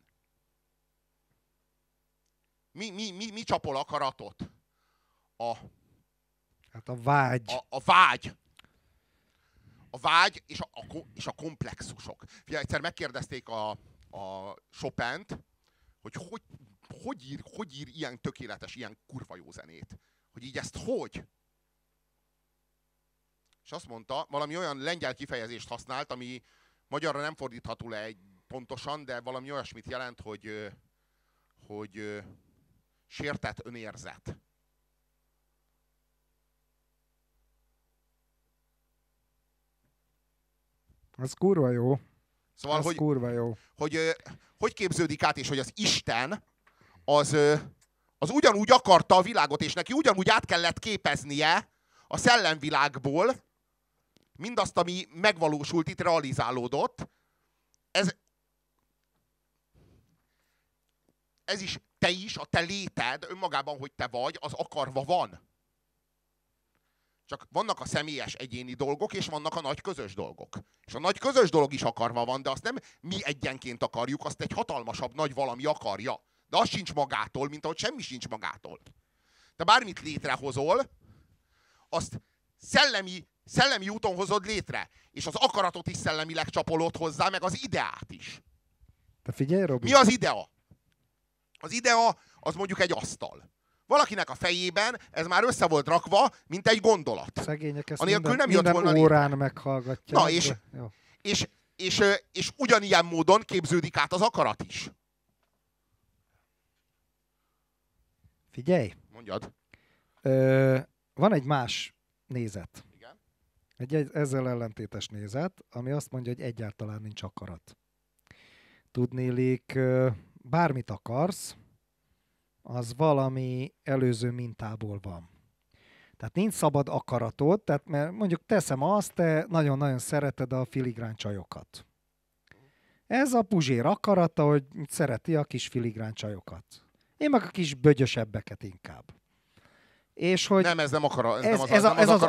Mi csapol akaratot? Hát a vágy. A vágy. A vágy és a komplexusok. Figyelj, egyszer megkérdezték a Chopint, hogy ír ilyen tökéletes, ilyen kurva jó zenét. Hogy így ezt hogy? És azt mondta, valami olyan lengyel kifejezést használt, ami magyarra nem fordítható le pontosan, de valami olyasmit jelent, hogy sértett önérzet. Ez kurva jó. Szóval, ez kurva jó. Hogy képződik át, és hogy az Isten az ugyanúgy akarta a világot, és neki ugyanúgy át kellett képeznie a szellemvilágból mindazt, ami megvalósult, itt realizálódott. Ez is, te is, a te léted önmagában, hogy te vagy, az akarva van. Csak vannak a személyes egyéni dolgok, és vannak a nagy közös dolgok. És a nagy közös dolog is akarva van, de azt nem mi egyenként akarjuk, azt egy hatalmasabb nagy valami akarja. De az sincs magától, mint ahogy semmi sincs magától. Te bármit létrehozol, azt szellemi úton hozod létre. És az akaratot is szellemileg csapolod hozzá, meg az ideát is. Te figyelj, Robi. Mi az idea? Az idea az mondjuk egy asztal. Valakinek a fejében ez már össze volt rakva, mint egy gondolat. Szegények ezt minden órán meghallgatják. Na, és ugyanilyen módon képződik át az akarat is. Figyelj! Mondjad. Van egy más nézet. Igen. Egy ezzel ellentétes nézet, ami azt mondja, hogy egyáltalán nincs akarat. tudnélik, bármit akarsz, az valami előző mintából van. Tehát nincs szabad akaratod, tehát mert mondjuk teszem azt, te nagyon-nagyon szereted a filigrán csajokat. Ez a Puzsér akarata, hogy szereti a kis filigrán csajokat. Én meg a kis bögyösebbeket inkább. És hogy nem, ez nem akarat. Ez az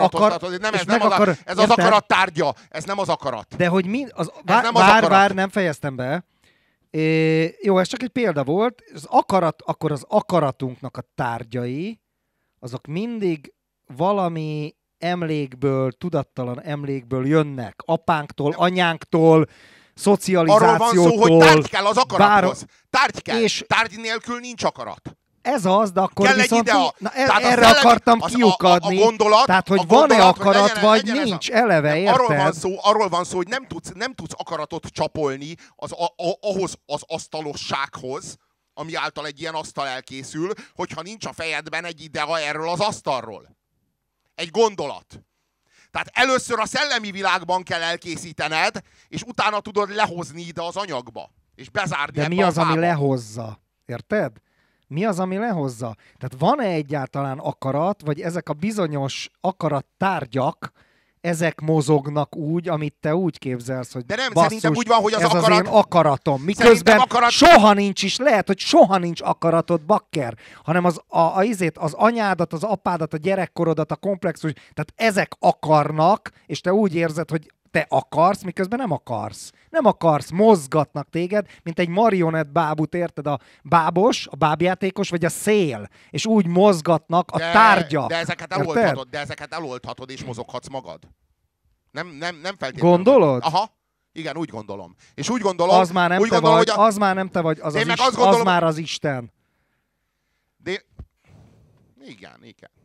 akarat tárgya. Ez nem az akarat. De hogy vár, nem fejeztem be. Jó, ez csak egy példa volt. Akkor az akaratunknak a tárgyai, azok mindig valami emlékből, tudattalan emlékből jönnek. Apánktól, anyánktól, szocializációtól. Arról van szó, hogy tárgy kell az akarathoz. Tárgy kell. És tárgy nélkül nincs akarat. Ez az, de akkor kell viszont... Erre akartam kiukadni. Tehát, hogy van-e akarat, vagy nincs eleve, érted? Arról van szó, hogy nem tudsz akaratot csapolni ahhoz az asztalossághoz, ami által egy ilyen asztal elkészül, hogyha nincs a fejedben egy idea erről az asztalról. Egy gondolat. Tehát először a szellemi világban kell elkészítened, és utána tudod lehozni ide az anyagba. És bezárni. De mi az, ami lehozza? Érted? Mi az, ami lehozza? Tehát van-e egyáltalán akarat, vagy ezek a bizonyos akarattárgyak, ezek mozognak úgy, amit te úgy képzelsz, hogy de nem, basszus, szerintem úgy van, hogy az ez akarat... az én akaratom. Miközben soha nincs is, lehet, hogy soha nincs akaratod, bakker, hanem az anyádat, az apádat, a gyerekkorodat, a komplexus, tehát ezek akarnak, és te úgy érzed, hogy te akarsz, miközben nem akarsz. Nem akarsz, mozgatnak téged, mint egy marionett bábút, érted? A bábos, a bábjátékos, vagy a szél. És úgy mozgatnak a tárgyak. De ezeket eloldhatod, és mozoghatsz magad. Nem feltétlenül. Gondolod? Aha. Igen, úgy gondolom. És úgy gondolom... Az már nem te vagy, az már nem te vagy, az már az Isten. De... Igen.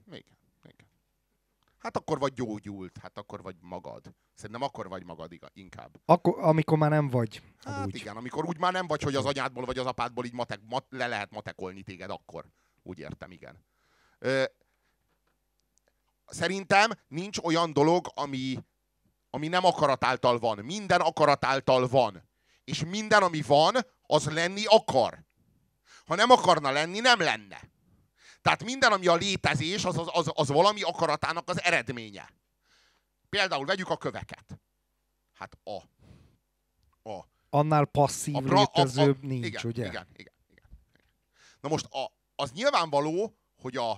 Hát akkor vagy gyógyult, hát akkor vagy magad. Szerintem akkor vagy magad inkább. Amikor már nem vagy. Hát úgy. Igen, amikor úgy már nem vagy, hogy az anyádból vagy az apádból így le lehet matekolni téged, akkor. Úgy értem, igen. Szerintem nincs olyan dolog, ami nem akarat által van. Minden akarat által van. És minden, ami van, az lenni akar. Ha nem akarna lenni, nem lenne. Tehát minden, ami a létezés, az valami akaratának az eredménye. Például vegyük a köveket. Hát annál passzív létezőbb nincs, igen, ugye? Igen. Na most az nyilvánvaló, hogy a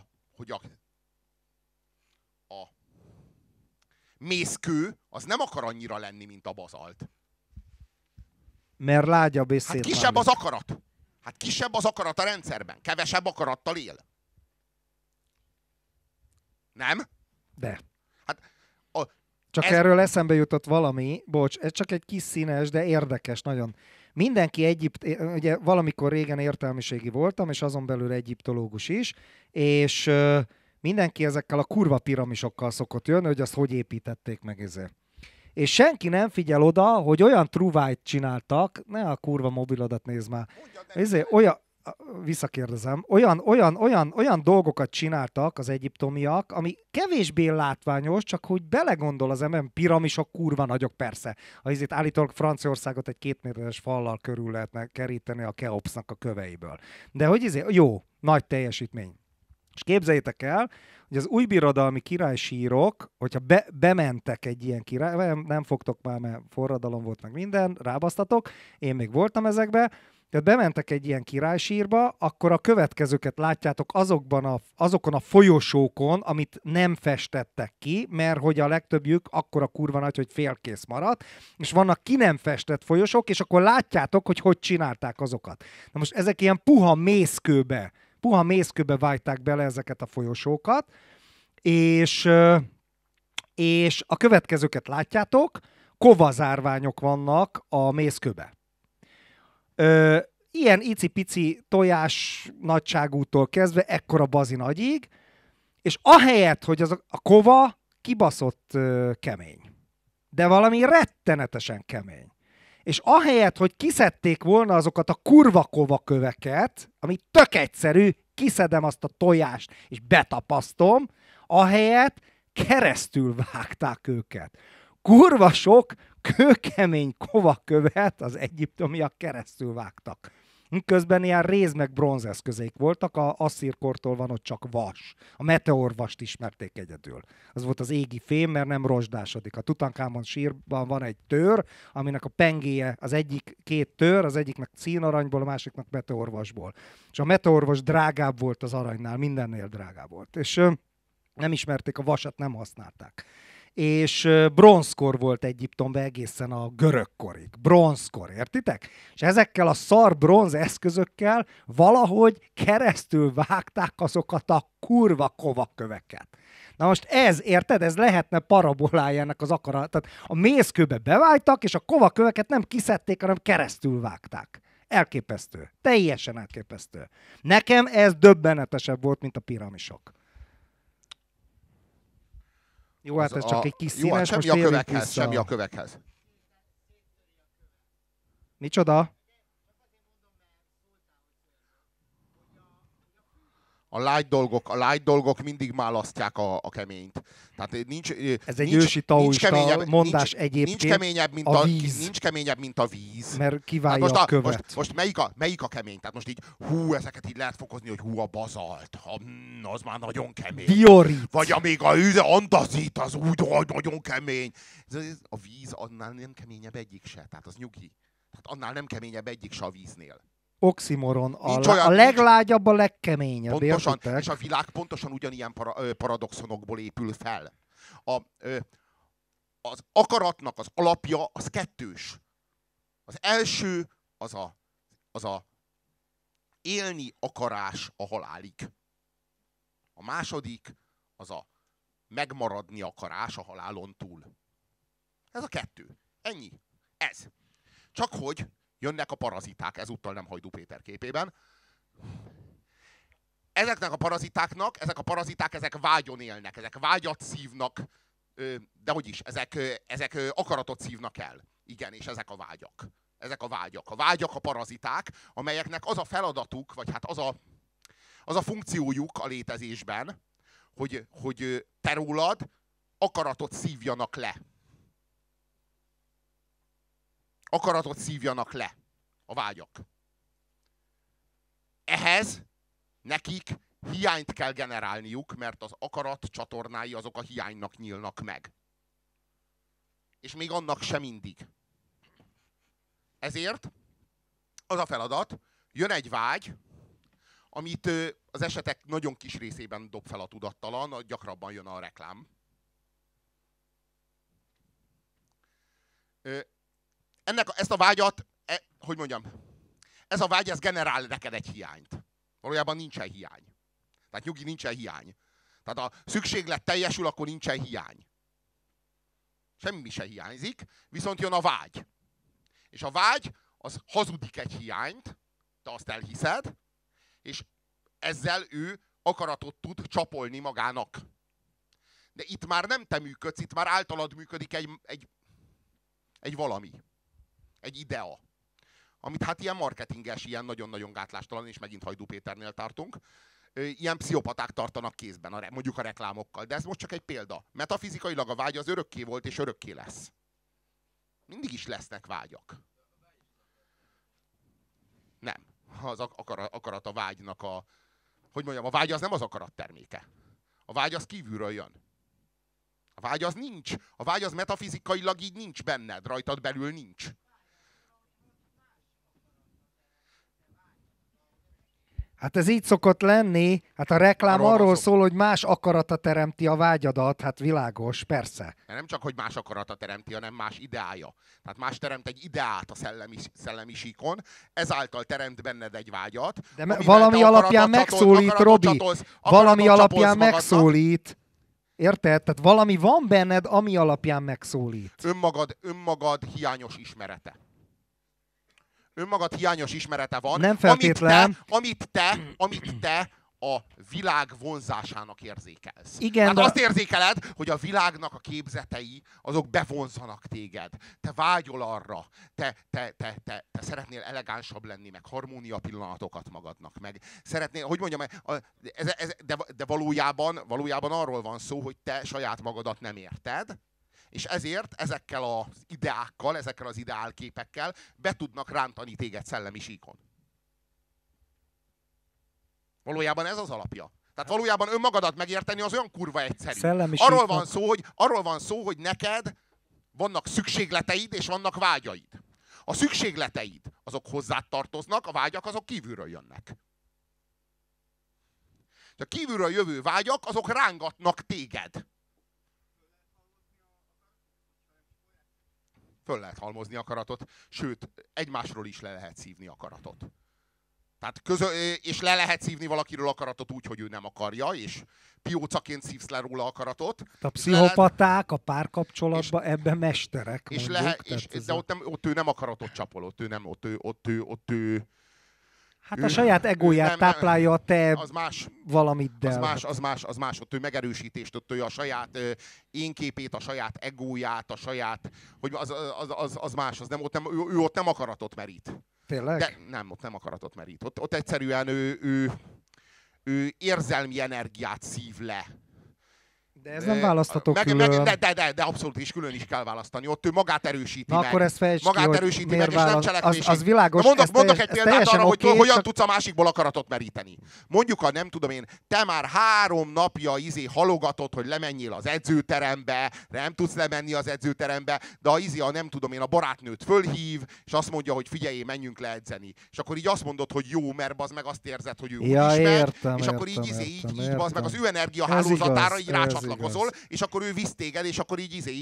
mészkő az nem akar annyira lenni, mint a bazalt. Mert lágyabb és Hát kisebb az akarat. Hát kisebb az akarat a rendszerben. Kevesebb akarattal él. Nem? De. Hát, csak erről eszembe jutott valami, bocs, ez csak egy kis színes, de érdekes nagyon. Mindenki ugye valamikor régen értelmiségi voltam, és azon belül egyiptológus is, és mindenki ezekkel a kurva piramisokkal szokott jönni, hogy azt hogy építették meg ezért. És senki nem figyel oda, hogy olyan truvájt csináltak, ne a kurva mobilodat nézd már, visszakérdezem, olyan dolgokat csináltak az egyiptomiak, ami kevésbé látványos, csak hogy belegondol az ember, piramisok kurva nagyok persze. Itt állítólag Franciaországot egy 2 méteres fallal körül lehetne keríteni a Keopsnak a köveiből. De hogy jó, nagy teljesítmény. És képzeljétek el, hogy az újbirodalmi királysírok, hogyha bementek egy ilyen király, nem fogtok már, mert forradalom volt meg minden, rábasztatok, én még voltam ezekbe, tehát bementek egy ilyen királysírba, akkor a következőket látjátok azokon a folyosókon, amit nem festettek ki, mert hogy a legtöbbjük akkora kurva nagy, hogy félkész maradt, és vannak ki nem festett folyosók, és akkor látjátok, hogy csinálták azokat. Na most ezek ilyen puha mészkőbe vágták bele ezeket a folyosókat, és a következőket látjátok, kovazárványok vannak a mészkőbe. Ilyen icipici tojás nagyságútól kezdve ekkora bazi nagyig, és ahelyett, hogy az a kova kibaszott kemény, de valami rettenetesen kemény. És ahelyett, hogy kiszedték volna azokat a kurva kova köveket, ami tök egyszerű, kiszedem azt a tojást, és betapasztom, ahelyett keresztül vágták őket. kurva sok kőkemény kovakövet az egyiptomiak keresztül vágtak. Közben ilyen réz meg bronzeszközeik voltak, a asszírkortól van ott csak vas. A meteorvast ismerték egyedül. Az volt az égi fém, mert nem rozsdásodik. A Tutankámon sírban van egy tőr, aminek a pengéje, az egyik két tőr, az egyiknek színaranyból, a másiknak meteorvasból. És a meteorvas drágább volt az aranynál, mindennél drágább volt. És nem ismerték, a vasat nem használták. És bronzkor volt Egyiptomban egészen a görögkorig. Bronzkor, értitek? És ezekkel a szar bronz eszközökkel valahogy keresztül vágták azokat a kurva kovaköveket. Na most ez, érted? Ez lehetne parabolája ennek az akarat. Tehát a mészkőbe bevágtak, és a kovaköveket nem kiszedték, hanem keresztül vágták. Elképesztő. Teljesen elképesztő. Nekem ez döbbenetesebb volt, mint a piramisok. Jó, hát ez csak egy kis színes, semmi most a kövekhez, vissza. semmi a kövekhez. Micsoda? A light dolgok mindig málasztják a keményt. Tehát nincs, Ez egy ősi taoista mondás egyébként. Nincs keményebb, mint a víz. Mert kiválja a követ. Most melyik a kemény? Tehát most így, ezeket így lehet fokozni, hogy a bazalt. Az már nagyon kemény. Diorit. Vagy amíg a andazit, az úgy nagyon kemény. A víz annál nem keményebb egyik se. Tehát az nyugi. Tehát annál nem keményebb egyik se a víznél. Oximoron. A leglágyabb, a legkeményebb. Pontosan, értitek? és a világ pontosan ugyanilyen paradoxonokból épül fel. Az akaratnak az alapja az kettős. Az első az a élni akarás a halálig. A második az a megmaradni akarás a halálon túl. Ez a kettő. Ennyi. Ez. Csak hogy jönnek a paraziták, ezúttal nem Hajdú Péter képében. Ezek a paraziták, ezek vágyon élnek, ezek vágyat szívnak, de hogy is, ezek akaratot szívnak el. Igen, és ezek a vágyak. Ezek a vágyak. A vágyak a paraziták, amelyeknek az a feladatuk, vagy hát az a funkciójuk a létezésben, hogy te rólad akaratot szívjanak le. Akaratot szívjanak le a vágyak. Ehhez nekik hiányt kell generálniuk, mert az akarat csatornái azok a hiánynak nyílnak meg. És még annak sem mindig. Ezért az a feladat, jön egy vágy, amit az esetek nagyon kis részében dob fel a tudattalan, gyakrabban jön a reklám. Ezt a vágyat, hogy mondjam, ez a vágy, ez generál neked egy hiányt. Valójában nincsen hiány. Tehát nyugi, nincsen hiány. Tehát a szükséglet teljesül, akkor nincsen hiány. Semmi se hiányzik, viszont jön a vágy. És a vágy, az hazudik egy hiányt, te azt elhiszed, és ezzel ő akaratot tud csapolni magának. De itt már nem te működsz, itt már általad működik egy valami. Egy idea. Amit hát ilyen marketinges, ilyen nagyon-nagyon gátlástalan, és megint Hajdú Péternél tartunk, ilyen pszichopaták tartanak kézben, mondjuk a reklámokkal. De ez most csak egy példa. Metafizikailag a vágy az örökké volt, és örökké lesz. Mindig is lesznek vágyak. Nem. Az akarat a vágynak hogy mondjam, a vágy az nem az akarat terméke. A vágy az kívülről jön. A vágy az nincs. A vágy az metafizikailag így nincs benned, rajtad belül nincs. Hát ez így szokott lenni. Hát a reklám arról szól, hogy más akarata teremti a vágyadat. Hát világos, persze. De nem csak, hogy más akarata teremti, hanem más ideája. Tehát más teremt egy ideát a szellemi síkon, ezáltal teremt benned egy vágyat. De valami alapján megszólít, Robi. Valami alapján megszólít. Érted? Tehát valami van benned, ami alapján megszólít. Önmagad hiányos ismerete. Önmagad hiányos ismerete van, nem feltétlen. Amit te a világ vonzásának érzékelsz. Igen, hát azt érzékeled, hogy a világnak a képzetei, azok bevonzanak téged. Te vágyol arra. Te szeretnél elegánsabb lenni, meg harmónia pillanatokat magadnak, meg szeretnél, hogy mondjam, de valójában arról van szó, hogy te saját magadat nem érted, És ezért ezekkel az ideákkal, ezekkel az ideálképekkel be tudnak rántani téged szellemi síkon. Valójában ez az alapja. Tehát valójában önmagadat megérteni az olyan kurva egyszerű. Arról van szó, hogy neked vannak szükségleteid és vannak vágyaid. A szükségleteid azok hozzád tartoznak, a vágyak azok kívülről jönnek. A kívülről jövő vágyak azok rángatnak téged. Föl lehet halmozni akaratot, sőt, egymásról is le lehet szívni akaratot. Tehát és le lehet szívni valakiről akaratot úgy, hogy ő nem akarja, és piócaként szívsz le róla akaratot. A pszichopaták a párkapcsolatban ebben mesterek. És de ott ő nem akaratot csapol, ott ő hát a saját egóját táplálja a te az más, valamiddel. Az más, ott ő megerősítést, ott ő a saját énképét, a saját egóját, a saját, hogy az más, az nem, ő ott nem akaratot merít. Tényleg? De nem, ott nem akaratot merít. Ott egyszerűen ő érzelmi energiát szív le. De ez nem választható külön. De abszolút is külön is kell választani. Ott ő magát erősíti meg. Akkor ezt fejtsd magát ki, erősíti meg, és nem cselekvési. Az világos. Mondok egy példát arra, hogy hogyan tudsz a másikból akaratot meríteni. Mondjuk, nem tudom én, te már 3 napja halogatod, hogy lemenjél az edzőterembe, nem tudsz lemenni az edzőterembe, de nem tudom én, a barátnőt fölhív, és azt mondja, hogy figyelj, menjünk le edzeni. És akkor így azt mondod, hogy jó, mert bazd meg azt érzed, hogy ő úgyis megy, és akkor így bazd meg az ő energiahálózatára így rácsatlakozol, és akkor ő visz téged, és akkor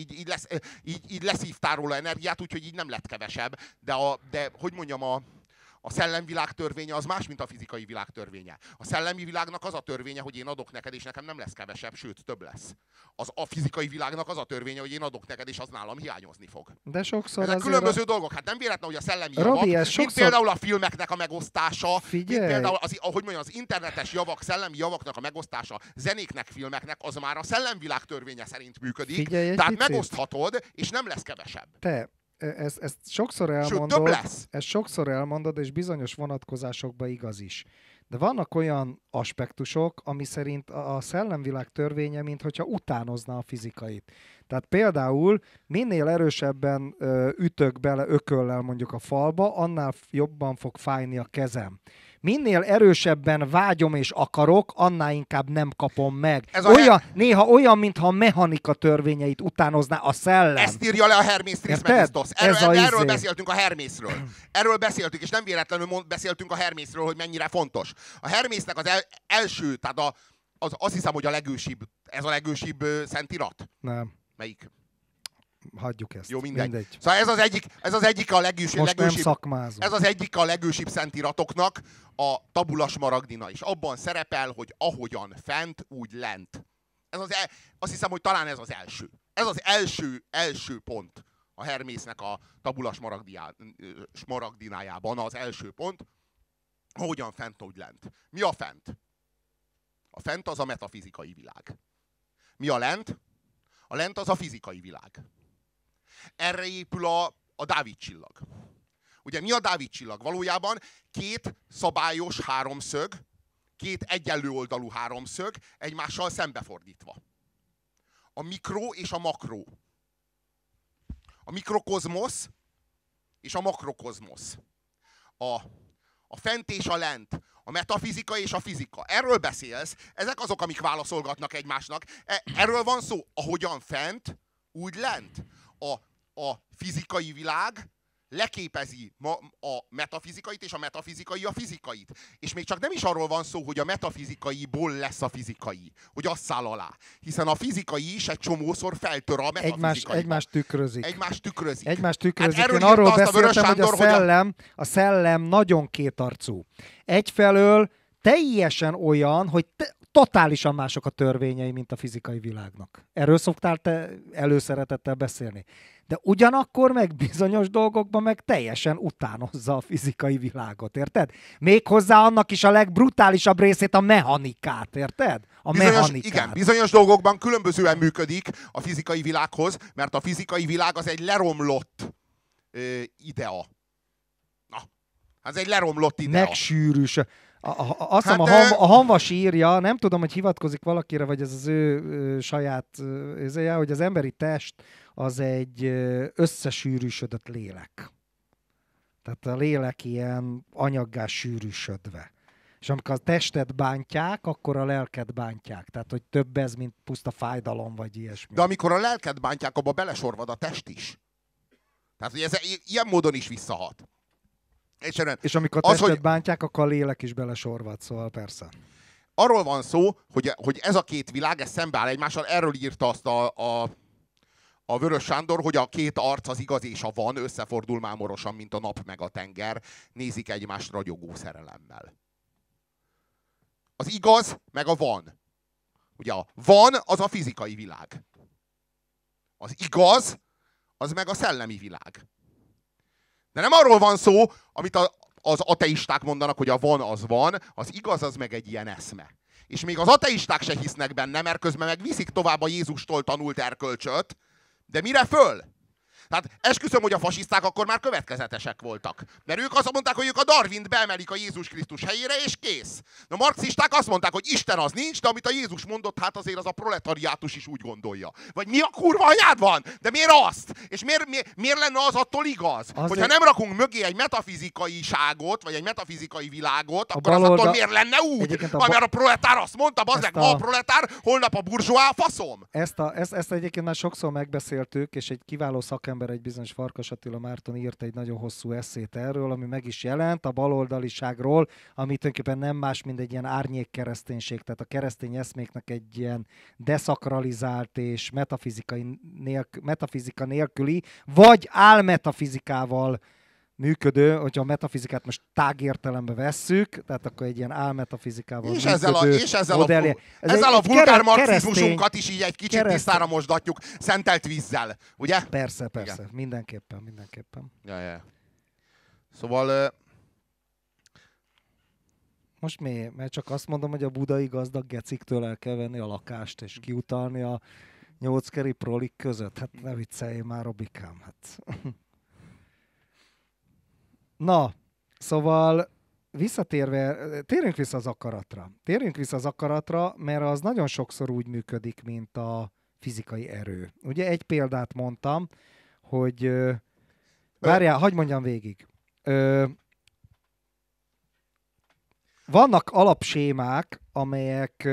így leszívtál róla energiát, úgyhogy így nem lett kevesebb. De hogy mondjam, a szellemvilág törvénye az más, mint a fizikai világ törvénye. A szellemi világnak az a törvénye, hogy én adok neked, és nekem nem lesz kevesebb, sőt, több lesz. A fizikai világnak az a törvénye, hogy én adok neked, és az nálam hiányozni fog. De sokszor ezek különböző dolgok. Hát nem véletlen, hogy a szellemi Robi, javak, sokszor... mint például a filmeknek a megosztása, mint például az internetes javak, szellemi javaknak a megosztása, zenéknek, filmeknek, az már a szellemvilág törvénye szerint működik. Tehát megoszthatod, és nem lesz kevesebb. Ezt sokszor elmondod, sokszor elmondod, és bizonyos vonatkozásokban igaz is. De vannak olyan aspektusok, ami szerint a szellemvilág törvénye, minthogyha utánozna a fizikait. Tehát például minél erősebben ütök bele ököllel mondjuk a falba, annál jobban fog fájni a kezem. Minél erősebben vágyom és akarok, annál inkább nem kapom meg. Néha olyan, mintha a mechanika törvényeit utánozná a szellem. Ezt írja le a Hermes Trismegistos. Erről beszéltünk a Hermesről. Erről beszéltünk, és nem véletlenül beszéltünk a Hermesről, hogy mennyire fontos. A Hermesnek az első, tehát azt hiszem, hogy a legősibb, ez a legősibb szentirat. Nem. Melyik? Hagyjuk ezt. Jó, mindegy. Szóval ez az egyik a legősibb. Most nem szakmázom. Ez az egyik a legősibb szentiratoknak, a Tabula Smaragdina is. Abban szerepel, hogy ahogyan fent, úgy lent. Azt hiszem, hogy talán ez az első. Ez az első pont a Hermesnek a Tabula Smaragdinájában az első pont. Ahogyan fent, úgy lent. Mi a fent? A fent az a metafizikai világ. Mi a lent? A lent az a fizikai világ. Erre épül a Dávid csillag. Ugye mi a Dávid csillag? Valójában 2 szabályos háromszög, 2 egyenlő oldalú háromszög egymással szembefordítva. A mikro és a makro. A mikrokozmosz és a makrokozmosz. A fent és a lent. A metafizika és a fizika. Erről beszélsz, ezek azok, amik válaszolgatnak egymásnak. Erről van szó, ahogyan fent, úgy lent. A fizikai világ leképezi a metafizikait, és a metafizikai a fizikait. És még csak nem is arról van szó, hogy a metafizikaiból lesz a fizikai, hogy azt száll alá. Hiszen a fizikai is egy csomószor feltör a metafizikaiba. Egymást tükrözik. Egymást tükrözik. Hát én arról beszéltem, hogy a szellem nagyon kétarcú. Egyfelől teljesen olyan, hogy totálisan mások a törvényei, mint a fizikai világnak. Erről szoktál te előszeretettel beszélni. De ugyanakkor meg bizonyos dolgokban meg teljesen utánozza a fizikai világot, érted? Méghozzá annak is a legbrutálisabb részét, a mechanikát, érted? Igen, bizonyos dolgokban különbözően működik a fizikai világhoz, mert a fizikai világ az egy leromlott idea. Ez egy leromlott idea. Megsűrűs. Azt hiszem a Hanvas írja, nem tudom, hogy hivatkozik valakire, vagy ez az ő saját izéje, hogy az emberi test az egy összesűrűsödött lélek. Tehát a lélek ilyen anyaggá sűrűsödve. És amikor a testet bántják, akkor a lelket bántják. Tehát, hogy több ez, mint puszta fájdalom, vagy ilyesmi. De amikor a lelket bántják, abba belesorvad a test is. Tehát, hogy ez ilyen módon is visszahat. És amikor a testet bántják, akkor a lélek is belesorvad, szóval persze. Arról van szó, hogy ez a két világ, ez szembeáll egymással, erről írta azt a Vörös Sándor, hogy a két arc, az igaz és a van, összefordul mámorosan, mint a nap meg a tenger, nézik egymást ragyogó szerelemmel. Az igaz meg a van. Ugye a van az a fizikai világ. Az igaz, az meg a szellemi világ. De nem arról van szó, amit az ateisták mondanak, hogy a van az van, az igaz az meg egy ilyen eszme. És még az ateisták se hisznek benne, mert közben meg viszik tovább a Jézustól tanult erkölcsöt, de mire föl? Tehát esküszöm, hogy a fasiszták akkor már következetesek voltak. Mert ők azt mondták, hogy ők a Darwint beemelik a Jézus Krisztus helyére, és kész. A marxisták azt mondták, hogy Isten az nincs, de amit a Jézus mondott, hát azért az a proletariátus is úgy gondolja. Vagy mi a kurva anyád van? De miért azt? És miért lenne az attól igaz? Azért... Hogyha nem rakunk mögé egy metafizikaiságot, vagy egy metafizikai világot, akkor az attól miért lenne úgy? Mert a proletár azt mondta, bazdmeg, ma a proletár, holnap a burzsóá, faszom! Ezt egyébként már sokszor megbeszéltük, és egy kiváló szakember, egy bizonyos Farkas Attila Márton írt egy nagyon hosszú esszét erről, ami meg is jelent a baloldaliságról, ami tulajdonképpen nem más, mint egy ilyen árnyék kereszténység, tehát a keresztény eszméknek egy ilyen deszakralizált és metafizika nélküli, vagy álmetafizikával működő, hogyha a metafizikát most tágértelembe vesszük, tehát akkor egy ilyen álmetafizikával és működő ezzel a vulgár marxizmusunkat is így egy kicsit tisztára mosdatjuk, szentelt vízzel, ugye? Persze, igen. Mindenképpen. Ja. Szóval... Most mi? Mert csak azt mondom, hogy a budai gazdag geciktől el kell venni a lakást, és kiutalni a 8 keri prolik között. Hát ne vicceljél már, Robikám, hát... Na, szóval térjünk vissza az akaratra, mert az nagyon sokszor úgy működik, mint a fizikai erő. Ugye egy példát mondtam, hogy... Várjál, hagyj mondjam végig. Vannak alapsémák, amelyek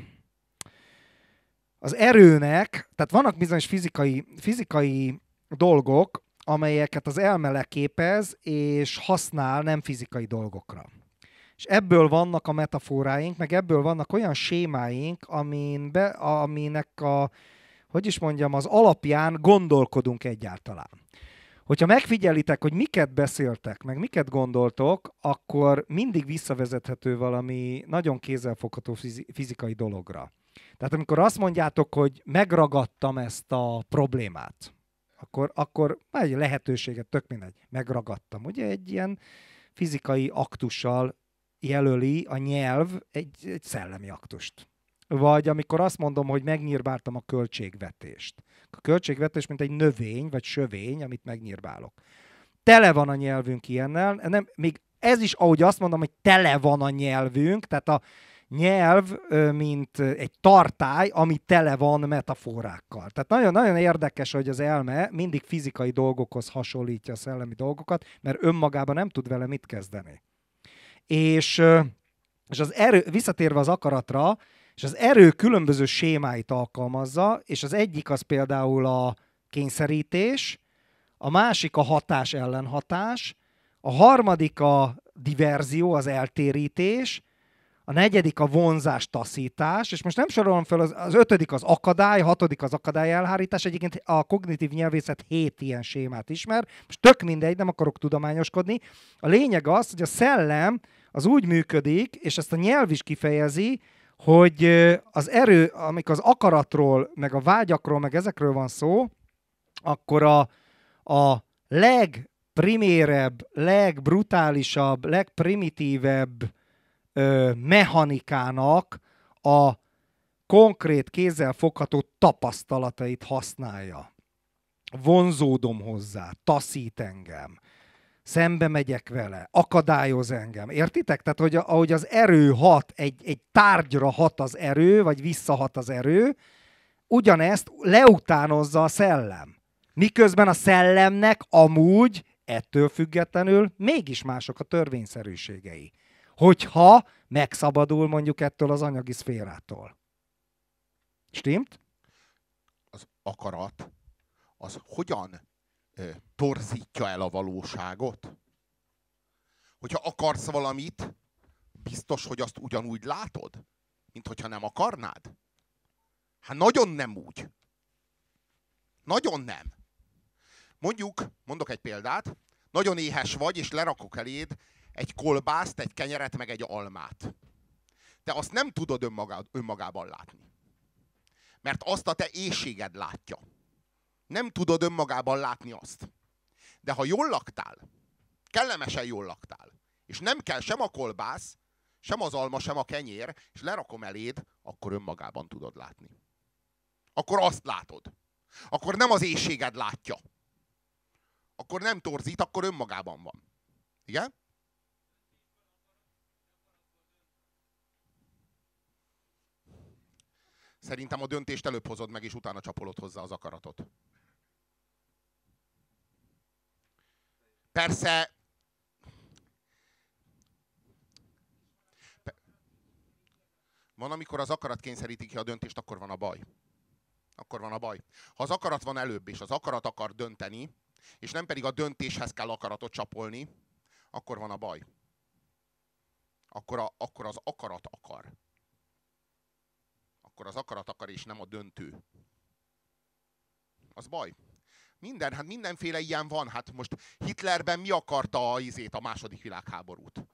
az erőnek, tehát vannak bizonyos fizikai dolgok, amelyeket az elme leképez, és használ nem fizikai dolgokra. És ebből vannak a metaforáink, meg ebből vannak olyan sémáink, aminek az alapján gondolkodunk egyáltalán. Hogyha megfigyelitek, hogy miket beszéltek, meg miket gondoltok, akkor mindig visszavezethető valami nagyon kézzelfogható fizikai dologra. Tehát amikor azt mondjátok, hogy megragadtam ezt a problémát, akkor egy lehetőséget, tök mindegy, megragadtam. Ugye egy ilyen fizikai aktussal jelöli a nyelv egy szellemi aktust. Vagy amikor azt mondom, hogy megnyírbáltam a költségvetést. A költségvetés, mint egy növény, vagy sövény, amit megnyírbálok. Tele van a nyelvünk ilyennel. Még ez is, ahogy azt mondom, hogy tele van a nyelvünk, tehát a nyelv, mint egy tartály, ami tele van metaforákkal. Tehát nagyon-nagyon érdekes, hogy az elme mindig fizikai dolgokhoz hasonlítja a szellemi dolgokat, mert önmagában nem tud vele mit kezdeni. És az erő, visszatérve az akaratra, és az erő különböző sémáit alkalmazza, és az egyik az például a kényszerítés, a másik a hatás-ellenhatás, a harmadik a diverzió, az eltérítés, a negyedik a vonzás, taszítás, és most nem sorolom fel, az ötödik az akadály, a hatodik az akadály elhárítás. Egyébként a kognitív nyelvészet 7 ilyen sémát ismer. Most tök mindegy, nem akarok tudományoskodni. A lényeg az, hogy a szellem az úgy működik, és ezt a nyelv is kifejezi, hogy az erő, amikor az akaratról, meg a vágyakról, meg ezekről van szó, akkor a legprimérebb, legbrutálisabb, legprimitívebb mechanikának a konkrét kézzel fogható tapasztalatait használja. Vonzódom hozzá, taszít engem, szembe megyek vele, akadályoz engem. Értitek? Tehát, hogy ahogy az erő hat, egy tárgyra hat az erő, vagy visszahat az erő, ugyanezt leutánozza a szellem. Miközben a szellemnek amúgy, ettől függetlenül mégis mások a törvényszerűségei. Hogyha megszabadul mondjuk ettől az anyagi szférától. Stimmt? Az akarat, az hogyan torzítja el a valóságot? Hogyha akarsz valamit, biztos, hogy azt ugyanúgy látod, mint hogyha nem akarnád? Hát nagyon nem úgy. Nagyon nem. Mondok egy példát, nagyon éhes vagy, és lerakok eléd egy kolbászt, egy kenyeret, meg egy almát. Te azt nem tudod önmagában látni. Mert azt a te éhséged látja. Nem tudod önmagában látni azt. De ha jól laktál, kellemesen jól laktál, és nem kell sem a kolbász, sem az alma, sem a kenyér, és lerakom eléd, akkor önmagában tudod látni. Akkor azt látod. Akkor nem az éhséged látja. Akkor nem torzít, akkor önmagában van. Igen? Szerintem a döntést előbb hozod meg, és utána csapolod hozzá az akaratot. Persze... Van, amikor az akarat kényszeríti ki a döntést, akkor van a baj. Akkor van a baj. Ha az akarat van előbb, és az akarat akar dönteni, és nem pedig a döntéshez kell akaratot csapolni, akkor van a baj. Akkor az akarat akar. Akkor az akarat akar, és nem a döntő. Az baj. Mindenféle ilyen van. Hát most Hitlerben mi akarta a második világháborút?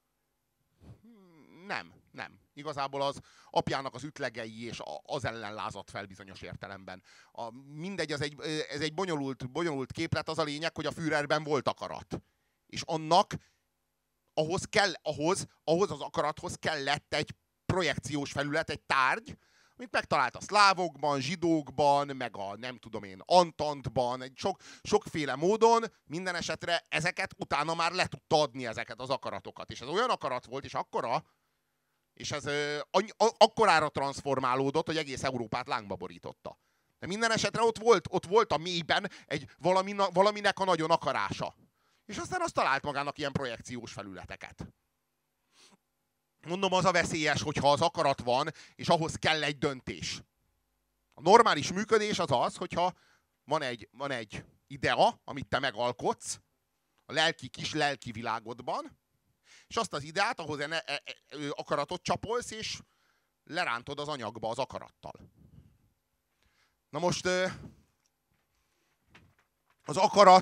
Nem. Igazából az apjának az ütlegei, és az ellen lázadt fel bizonyos értelemben. Mindegy, ez egy bonyolult képlet, az a lényeg, hogy a Führerben volt akarat. És annak ahhoz az akarathoz kellett egy projekciós felület, egy tárgy, amit megtalált a szlávokban, zsidókban, meg a nem tudom én, Antantban, sokféle módon, minden esetre ezeket utána már le tudta adni, ezeket az akaratokat. És ez olyan akarat volt, és akkora, és ez akkorára transformálódott, hogy egész Európát lángba borította. De minden esetre ott volt a mélyben valaminek a nagyon akarása. És aztán azt talált magának ilyen projekciós felületeket. Mondom, az a veszélyes, hogyha az akarat van, és ahhoz kell egy döntés. A normális működés az az, hogyha van egy idea, amit te megalkotsz a kis lelki világodban, és azt az ideát, ahhoz akaratot csapolsz, és lerántod az anyagba az akarattal. Na most az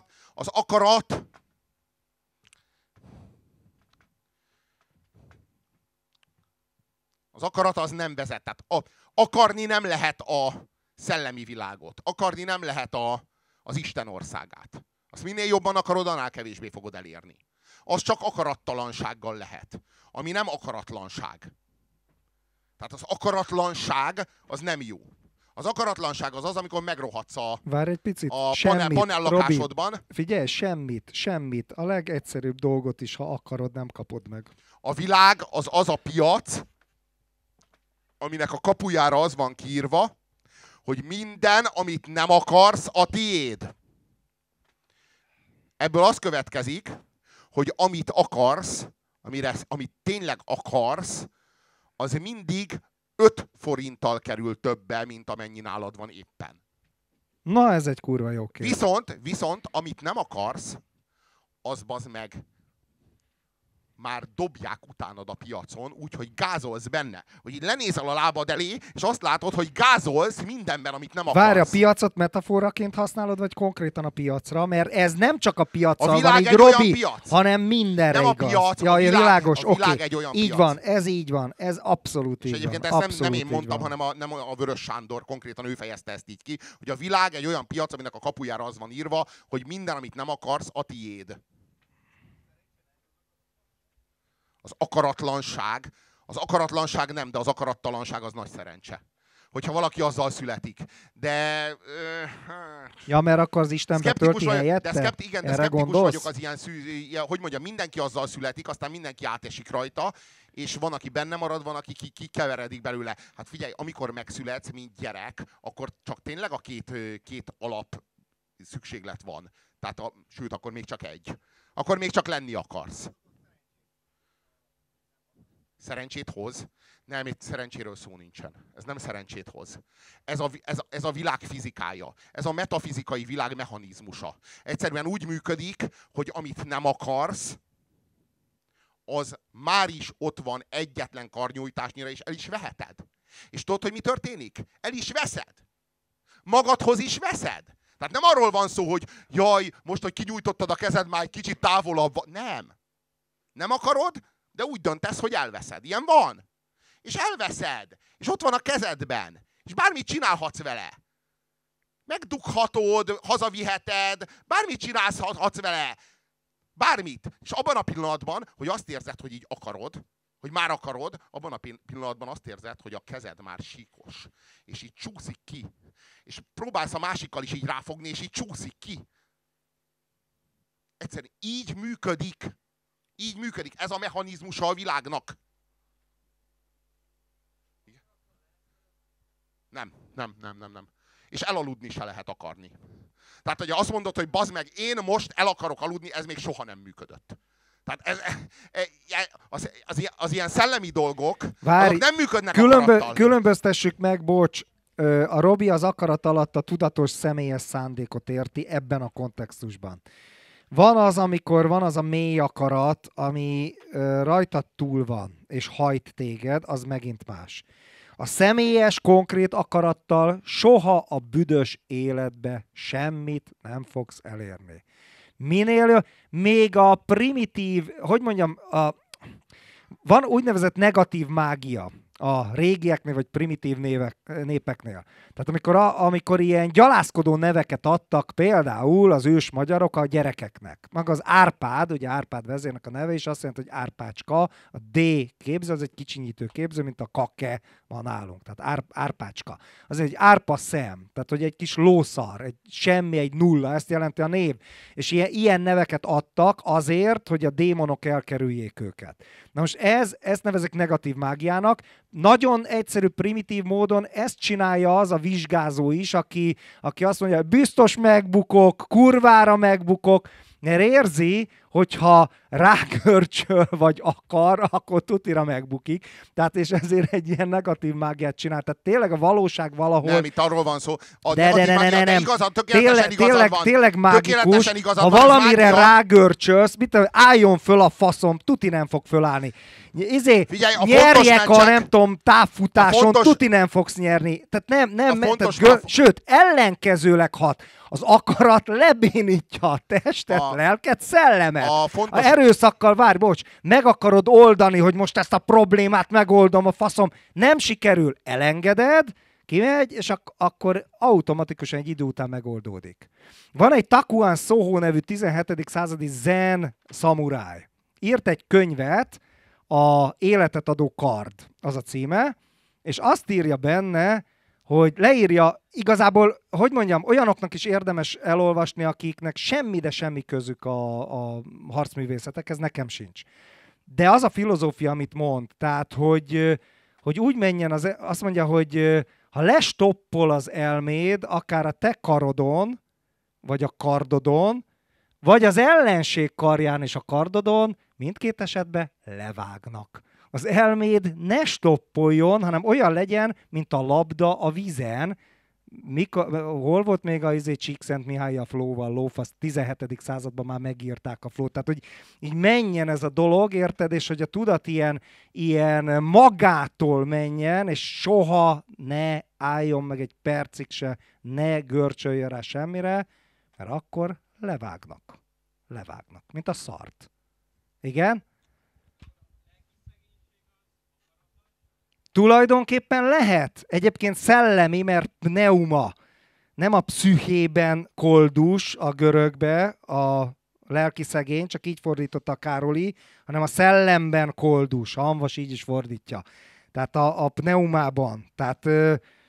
akarat az nem vezet. Tehát akarni nem lehet a szellemi világot. Akarni nem lehet az Isten országát. Azt minél jobban akarod, annál kevésbé fogod elérni. Az csak akarattalansággal lehet. Ami nem akaratlanság. Tehát az akaratlanság az nem jó. Az akaratlanság az, amikor megrohadsz Várj egy picit. A panellakásodban. Robi, figyelj, semmit. A legegyszerűbb dolgot is, ha akarod, nem kapod meg. A világ az a piac, aminek a kapujára az van kiírva, hogy minden, amit nem akarsz, a tiéd. Ebből az következik, hogy amit akarsz, amit tényleg akarsz, az mindig 5 forinttal kerül többe, mint amennyi nálad van éppen. Na, ez egy kurva jó kérdés. Viszont, amit nem akarsz, az bazd meg már dobják utánad a piacon, úgyhogy gázolsz benne. Hogy így lenézel a lábad elé, és azt látod, hogy gázolsz mindenben, amit nem akarsz. Várj, a piacot metaforaként használod, vagy konkrétan a piacra? Mert ez nem csak a piaccal van, így egy Robi, piac. hanem mindenre nem igaz. A piac, ja, világos, a világ egy olyan így piac. Van, ez abszolút és így van. egyébként ezt nem én mondtam, hanem nem a Vörös Sándor, konkrétan ő fejezte ezt így ki, hogy a világ egy olyan piac, aminek a kapujára az van írva, hogy minden, amit nem akarsz, a tiéd. Az akaratlanság nem, de az akarattalanság az nagy szerencse. hogyha valaki azzal születik. De... Ja, mert akkor az Isten betölti helyette? De szkeptikus vagyok az ilyen hogy mondjam, mindenki azzal születik, aztán mindenki átesik rajta, és van, aki benne marad, van, aki kikeveredik belőle. Hát figyelj, amikor megszületsz, mint gyerek, akkor csak tényleg a két alap szükséglet van. Tehát sőt, akkor még csak egy. Akkor még csak lenni akarsz. Szerencsét hoz? Nem, itt szerencséről szó nincsen. Ez nem szerencsét hoz. Ez a világ fizikája. Ez a metafizikai világ mechanizmusa. Egyszerűen úgy működik, hogy amit nem akarsz, az már is ott van egyetlen karnyújtásnyira, és el is veheted. És tudod, hogy mi történik? El is veszed. Magadhoz is veszed. Tehát nem arról van szó, hogy jaj, most, hogy kinyújtottad a kezed, már egy kicsit távolabb van. Nem. Nem akarod, de úgy döntesz, hogy elveszed. Ilyen van. És elveszed. És ott van a kezedben. És bármit csinálhatsz vele. Megdughatod, hazaviheted, bármit csinálhatsz vele. Bármit. És abban a pillanatban, hogy azt érzed, hogy így akarod, hogy már akarod, abban a pillanatban azt érzed, hogy a kezed már síkos. És így csúszik ki. És próbálsz a másikkal is így ráfogni, és így csúszik ki. Egyszerűen így működik. Így működik. Ez a mechanizmusa a világnak. Nem. És elaludni se lehet akarni. Tehát, hogyha azt mondod, hogy bazd meg, én most el akarok aludni, ez még soha nem működött. Tehát az ilyen szellemi dolgok, azok nem működnek akarattal. Különböztessük meg, bocs, a Robi az akarat alatt a tudatos személyes szándékot érti ebben a kontextusban. Van az, amikor van az a mély akarat, ami rajtad túl van, és hajt téged, az megint más. A személyes, konkrét akarattal soha a büdös életbe semmit nem fogsz elérni. Minél még a primitív, hogy mondjam, van úgynevezett negatív mágia a régieknél, vagy primitív népeknél. Tehát amikor ilyen gyalászkodó neveket adtak például az ős magyarok a gyerekeknek. Maga az Árpád, ugye Árpád vezérnek a neve is azt jelenti, hogy Árpácska, a D képző, az egy kicsinyítő képző, mint a kake van nálunk. Tehát Árpácska. Az egy árpa szem, tehát hogy egy kis lószar, egy semmi, egy nulla, ezt jelenti a név. És ilyen neveket adtak azért, hogy a démonok elkerüljék őket. Na most ezt nevezik negatív mágiának. Nagyon egyszerű, primitív módon ezt csinálja az a vizsgázó is, aki azt mondja, hogy biztos megbukok, kurvára megbukok, mert érzi, hogyha rágörcsöl vagy akar, akkor tutira megbukik. Tehát és ezért egy ilyen negatív mágiát csinál. Tehát tényleg a valóság valahol... Nem, itt arról van szó. Nem. Igazad, tökéletesen igazad van. Tényleg mágikus. Ha valamire rágörcsölsz, álljon föl a faszom, tuti nem fog fölállni. Figyelj, nyerjek a nem tudom, távfutáson, tuti nem fogsz nyerni. Tehát sőt, ellenkezőleg hat. Az akarat lebénítja a testet, lelket, szellemet. A erőszakkal, meg akarod oldani, hogy most ezt a problémát megoldom, a faszom. Nem sikerül, elengeded, kimegy, és akkor automatikusan egy idő után megoldódik. Van egy Takuan Soho nevű 17. századi zen szamuráj. Írt egy könyvet, a Életet adó kard, az a címe, és azt írja benne, hogy leírja, igazából, hogy mondjam, olyanoknak is érdemes elolvasni, akiknek semmi, de semmi közük a harcművészetekhez, nekem sincs. De az a filozófia, amit mond, tehát, hogy úgy menjen, azt mondja, hogy ha lestoppol az elméd, akár a te karodon, vagy a kardodon, vagy az ellenség karján és a kardodon, mindkét esetben levágnak. Az elméd ne stoppoljon, hanem olyan legyen, mint a labda a vízen. Hol volt még a Csíkszent Mihály a flóval, lófasz, 17. században már megírták a flót. Tehát, hogy így menjen ez a dolog, érted? És hogy a tudat ilyen magától menjen, és soha ne álljon meg egy percig se, ne görcsöljön rá semmire, mert akkor levágnak. Levágnak, mint a szart. Igen? Tulajdonképpen lehet. Egyébként szellemi, mert pneuma. Nem a pszüchében koldus a görögbe, a lelki szegény, csak így fordította a Károli, hanem a szellemben koldus. A Hamvas így is fordítja. Tehát a pneumában. Tehát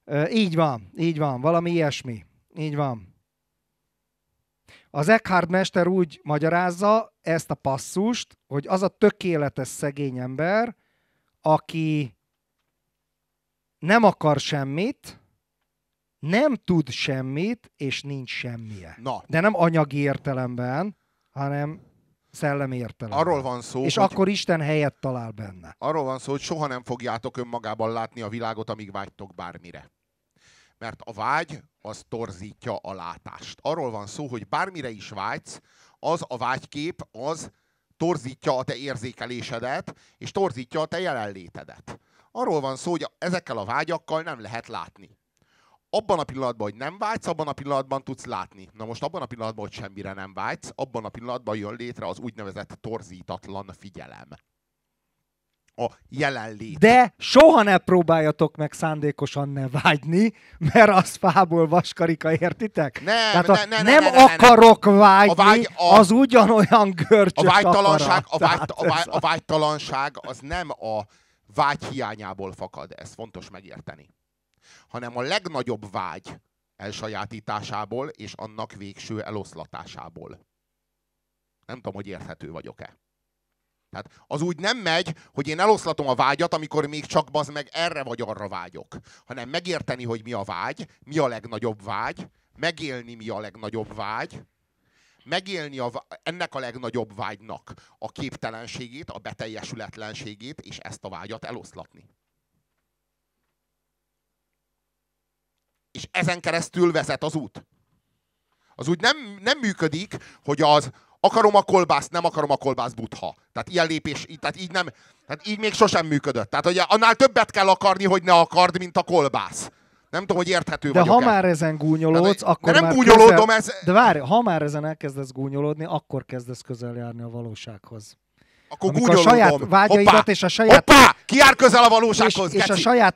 Így van, valami ilyesmi. Így van. Az Eckhart mester úgy magyarázza ezt a passzust, hogy az a tökéletes szegény ember, aki nem akar semmit, nem tud semmit, és nincs semmije. Na. De nem anyagi értelemben, hanem szellemi értelemben. Arról van szó, és hogy... akkor Isten helyet talál benne. Arról van szó, hogy soha nem fogjátok önmagában látni a világot, amíg vágytok bármire. Mert a vágy, az torzítja a látást. Arról van szó, hogy bármire is vágysz, az a vágykép, az torzítja a te érzékelésedet, és torzítja a te jelenlétedet. Arról van szó, hogy ezekkel a vágyakkal nem lehet látni. Abban a pillanatban, hogy nem vágysz, abban a pillanatban tudsz látni. Na most abban a pillanatban, hogy semmire nem vágysz, abban a pillanatban jön létre az úgynevezett torzítatlan figyelem. A jelenlét. De soha ne próbáljatok meg szándékosan ne vágyni, mert az fából vaskarika, értitek? Nem akarok vágyni, az ugyanolyan görcsös a vágytalanság az nem a vágy hiányából fakad, ez fontos megérteni. Hanem a legnagyobb vágy elsajátításából és annak végső eloszlatásából. Nem tudom, hogy érthető vagyok-e. Tehát az úgy nem megy, hogy én eloszlatom a vágyat, amikor még csak bazd meg erre vagy arra vágyok. Hanem megérteni, hogy mi a vágy, mi a legnagyobb vágy, megélni mi a legnagyobb vágy, megélni ennek a legnagyobb vágynak a képtelenségét, a beteljesületlenségét, és ezt a vágyat eloszlatni. És ezen keresztül vezet az út. Az úgy nem működik, hogy az akarom a kolbászt, nem akarom a kolbász butha. Tehát ilyen lépés, tehát így még sosem működött. Tehát ugye annál többet kell akarni, hogy ne akard, mint a kolbász. Nem tudom, hogy érthető vagyok-e. De ha már ezen gúnyolódsz, akkor nem már gúnyolódom, De várj, ha már ezen elkezdesz gúnyolódni, akkor kezdesz közel járni a valósághoz. Akkor amikor a saját vágyaidat és a saját... Hoppá! Ki jár közel a valósághoz, és a saját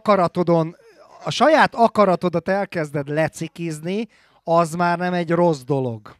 akaratodat elkezded lecikizni, az már nem egy rossz dolog.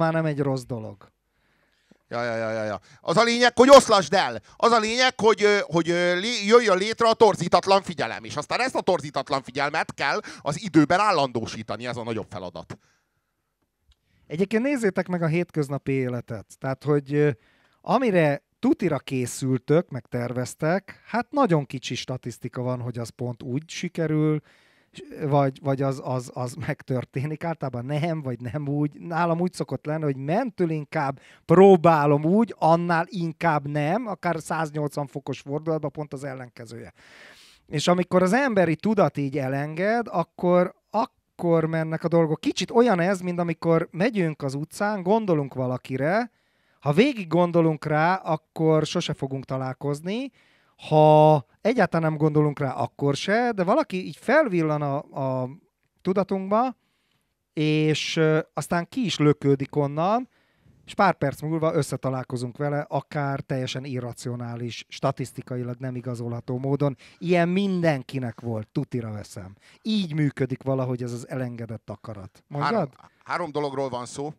Ja. Az a lényeg, hogy oszlasd el. Az a lényeg, hogy jöjjön létre a torzítatlan figyelem. És aztán ezt a torzítatlan figyelmet kell az időben állandósítani. Ez a nagyobb feladat. Egyébként nézzétek meg a hétköznapi életet. Tehát, hogy amire tutira készültök, meg terveztek, hát nagyon kicsi statisztika van, hogy az pont úgy sikerül, vagy az megtörténik. Általában nem, vagy nem úgy. Nálam úgy szokott lenni, hogy mentől inkább próbálom úgy, annál inkább nem, akár 180 fokos fordulatban pont az ellenkezője. És amikor az emberi tudat így elenged, akkor mennek a dolgok. Kicsit olyan ez, mint amikor megyünk az utcán, gondolunk valakire, ha végig gondolunk rá, akkor sose fogunk találkozni, ha egyáltalán nem gondolunk rá, akkor se, de valaki így felvillan a tudatunkba, és aztán ki is lökődik onnan, és pár perc múlva összetalálkozunk vele, akár teljesen irracionális, statisztikailag nem igazolható módon. Ilyen mindenkinek volt, tutira veszem. Így működik valahogy ez az elengedett akarat. Mondjad? Három dologról van szó.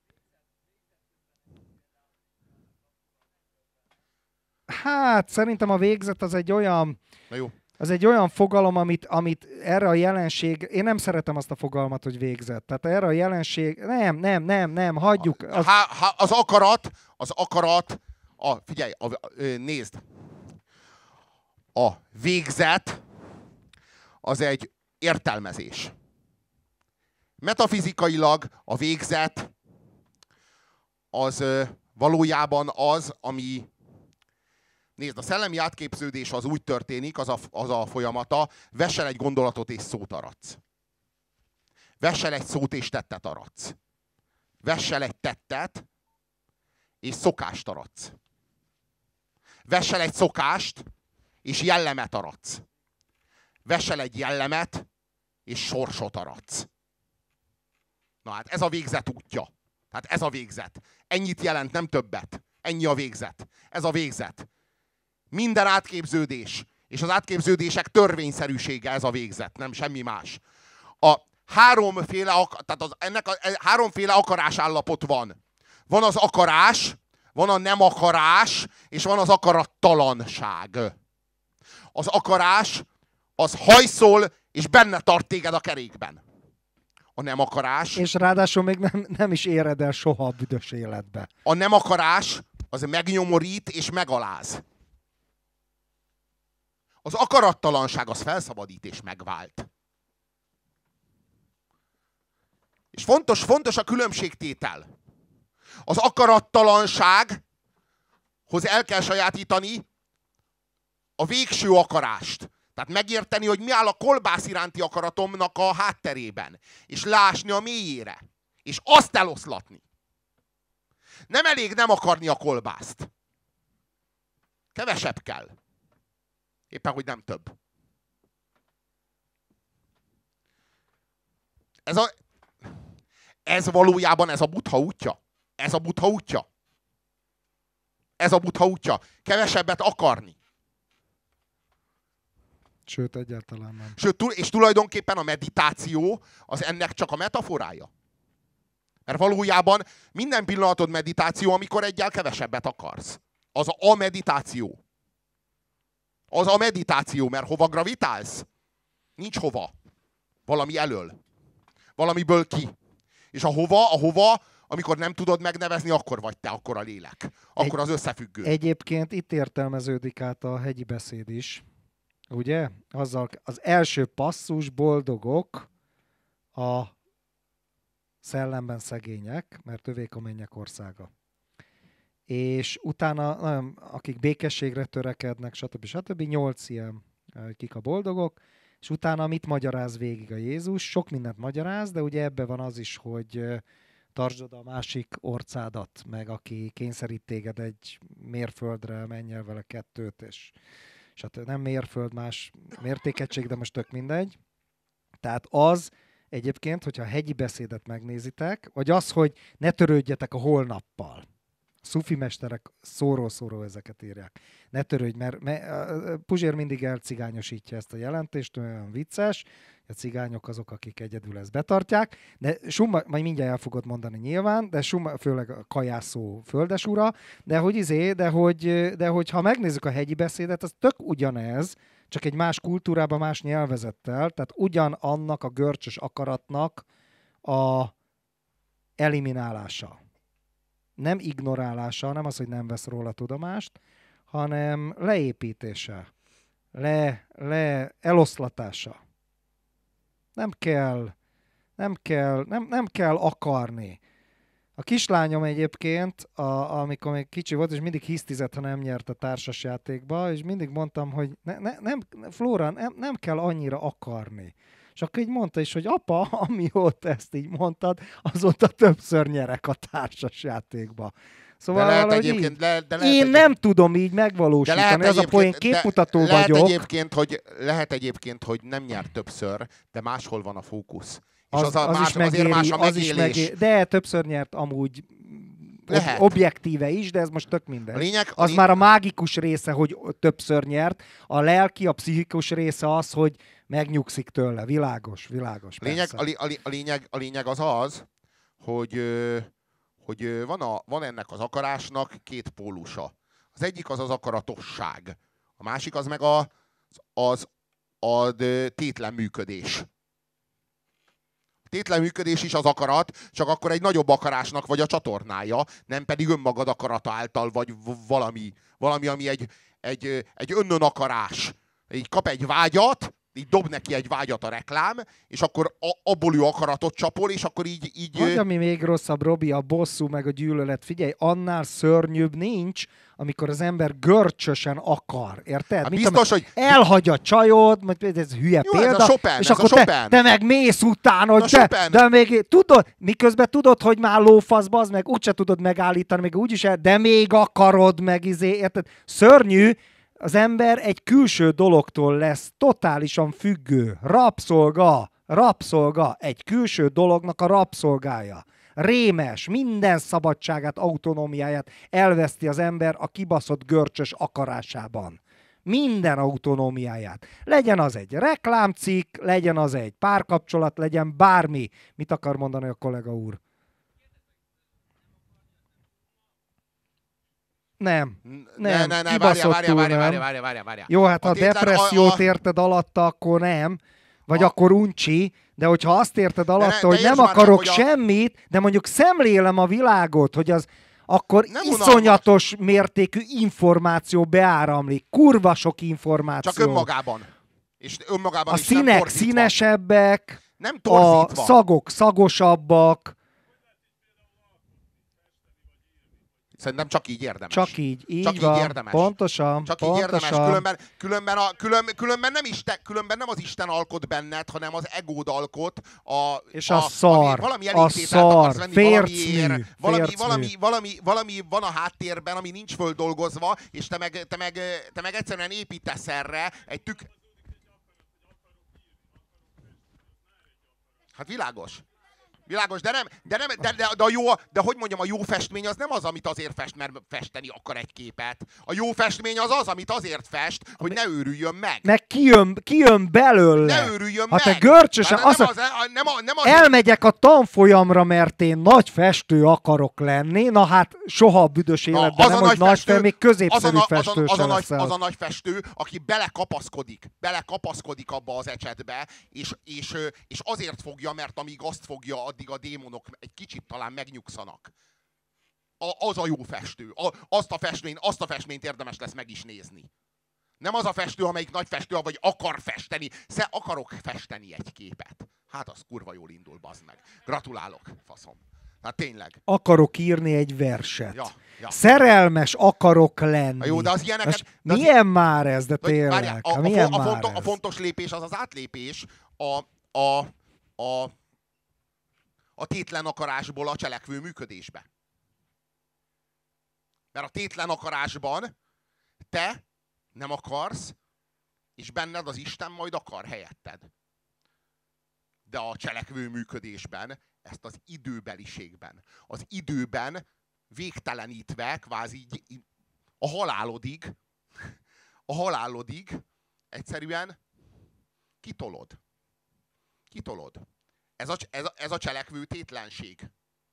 Hát, szerintem a végzet az egy olyan... Na jó. Az egy olyan fogalom, amit erre a jelenség... Én nem szeretem azt a fogalmat, hogy végzet. Tehát erre a jelenség... Nem, hagyjuk. Az akarat... Figyelj, nézd. A végzet az egy értelmezés. Metafizikailag a végzet az valójában az, ami... Nézd, a szellemi átképződés az úgy történik, az a folyamata, vess el egy gondolatot és szót aradsz. Vess el egy szót és tettet aradsz. Vess el egy tettet és szokást aradsz. Vess el egy szokást és jellemet aradsz. Vess el egy jellemet és sorsot aradsz. Na hát ez a végzet útja. Tehát ez a végzet. Ennyit jelent, nem többet. Ennyi a végzet. Ez a végzet. Minden átképződés, és az átképződések törvényszerűsége ez a végzet, nem semmi más. Háromféle akarásállapot van. Van az akarás, van a nem akarás, és van az akarattalanság. Az akarás, az hajszol és benne tart téged a kerékben. A nem akarás... És ráadásul még nem is éred el soha a büdös életbe. A nem akarás az megnyomorít és megaláz. Az akarattalanság az felszabadít és megvált. És fontos a különbségtétel. Az akarattalansághoz el kell sajátítani a végső akarást. Tehát megérteni, hogy mi áll a kolbász iránti akaratomnak a hátterében. És lásni a mélyére. És azt eloszlatni. Nem elég nem akarni a kolbászt. Kevesebb kell. Éppen, hogy nem több. Ez valójában ez a Buddha útja. Ez a Buddha útja. Ez a Buddha útja. Kevesebbet akarni. Sőt, egyáltalán nem. Sőt, és tulajdonképpen a meditáció az ennek csak a metaforája. Mert valójában minden pillanatod meditáció, amikor egyel kevesebbet akarsz. Az a meditáció. Az a meditáció, mert hova gravitálsz? Nincs hova. Valami elől. Valamiből ki. És a hova, amikor nem tudod megnevezni, akkor vagy te, akkor a lélek. Akkor az összefüggő. Egyébként itt értelmeződik át a hegyi beszéd is. Ugye? Azzal az első passzus, boldogok a szellemben szegények, mert övék a mennyek országa. És utána, akik békességre törekednek, stb. 8 ilyen, kik a boldogok, és utána mit magyaráz végig a Jézus? Sok mindent magyaráz, de ugye ebben van az is, hogy tartsd oda a másik orcádat, meg aki kényszerít téged egy mérföldre, menj el vele 2, és nem mérföld, más mértékegység, de most tök mindegy. Tehát az egyébként, hogyha a hegyi beszédet megnézitek, vagy az, hogy ne törődjetek a holnappal. A szufi mesterek szóról ezeket írják. Ne törődj, mert Puzsér mindig elcigányosítja ezt a jelentést, olyan vicces, a cigányok azok, akik egyedül ezt betartják, de Schumann, majd mindjárt el fogod mondani nyilván, de Schumann, főleg a kajászó földesura, de hogy ha megnézzük a hegyi beszédet, az tök ugyanez, csak egy más kultúrában, más nyelvezettel, tehát ugyanannak a görcsös akaratnak a eliminálása. Nem ignorálása, nem az, hogy nem vesz róla tudomást, hanem leépítése, eloszlatása. Nem kell akarni. A kislányom egyébként, amikor még kicsi volt, és mindig hisztizett, ha nem nyert a társasjátékba, és mindig mondtam, hogy Flóra, nem kell annyira akarni. És akkor így mondta is, hogy apa, amióta ezt így mondtad, azóta többször nyerek a társasjátékba. Szóval én nem tudom így megvalósítani, az a poén, képmutató vagyok. Lehet egyébként, hogy nem nyer többször, de máshol van a fókusz. És azért más a megélés. De többször nyert amúgy objektíve is, de ez most tök minden. Már a mágikus része, hogy többször nyert, a lelki, a pszichikus része az, hogy megnyugszik tőle. Világos. A lényeg az, hogy van ennek az akarásnak 2 pólusa. Az egyik az akaratosság. A másik az meg a tétlen működés. A tétlen működés is az akarat, csak akkor egy nagyobb akarásnak vagy a csatornája, nem pedig önmagad akarata által, vagy valami ami egy önnön akarás. Így kap egy vágyat, így dob neki egy vágyat a reklám, és akkor abból ő akaratot csapol, és akkor így... Vagy ami még rosszabb, Robi, a bosszú meg a gyűlölet. Figyelj, annál szörnyűbb nincs, amikor az ember görcsösen akar. Érted? Hát biztos, hogy... Elhagy a csajod, majd ez hülye jó, példa, ez a Chopin, és akkor te meg mész utána, hogy de még miközben tudod, hogy már lófasz, bazd meg, úgyse tudod megállítani, még úgyis de még akarod meg, érted? Szörnyű, az ember egy külső dologtól lesz totálisan függő. Rabszolga. Egy külső dolognak a rabszolgája. Rémes, minden szabadságát, autonómiáját elveszti az ember a kibaszott görcsös akarásában. Minden autonómiáját. Legyen az egy reklámcikk, legyen az egy párkapcsolat, legyen bármi. Mit akar mondani a kollega úr? Nem. Várjál. Jó, hát ha depressziót érted alatta, akkor nem. vagy akkor uncsi, de hogyha azt érted alatta, hogy nem értsd már akarok csak, hogy semmit, de mondjuk szemlélem a világot, hogy az akkor Nem iszonyatos mértékű információ beáramlik. Kurva sok információ. Csak önmagában. És önmagában A is nem színek torzítva. színesebbek, Nem a torzítva. szagok szagosabbak. Szerintem csak így érdemes. Csak így Csak így van. érdemes. Pontosan. Csak így érdemes, különben nem az Isten alkot benned, hanem az egód alkot. És a szar. Valami A elégtételt szar. akarsz venni Fércmű. valami van a háttérben, ami nincs földolgozva, és te meg egyszerűen építesz erre egy Hát világos. Világos, de hogy mondjam, a jó festmény az nem az, amit azért fest, mert festeni akar egy képet. A jó festmény az, amit azért fest, hogy ne őrüljön meg. Meg kijön belőle. Ne őrüljön meg. meg. Te görcsösen, elmegyek a tanfolyamra, mert én nagy festő akarok lenni, na hát soha a büdös életben nem, hogy nagy festő, még középszerű festő sem leszel. Az a nagy festő, aki belekapaszkodik abba az ecsetbe, és azért fogja, mert amíg azt fogja, addig a démonok egy kicsit talán megnyugszanak. Az a jó festő. Azt a festményt érdemes lesz meg is nézni. Nem az a festő, amelyik nagy festő, vagy akar festeni. Akarok festeni egy képet. Hát az kurva jól indul, bazd meg. Gratulálok, faszom. Hát tényleg. Akarok írni egy verset. Ja. Szerelmes akarok lenni. Jó, de az ilyeneket... Milyen már ez, de tényleg? Várjál, a fontos lépés az átlépés a tétlen akarásból a cselekvő működésbe. Mert a tétlen akarásban te nem akarsz, és benned az Isten majd akar helyetted. De a cselekvő működésben, ezt az időbeliségben, az időben végtelenítve, kvázi a halálodig egyszerűen kitolod. Ez a cselekvő tétlenség.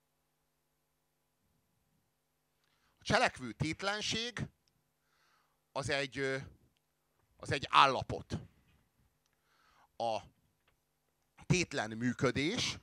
A cselekvő tétlenség az egy állapot. A tétlen működés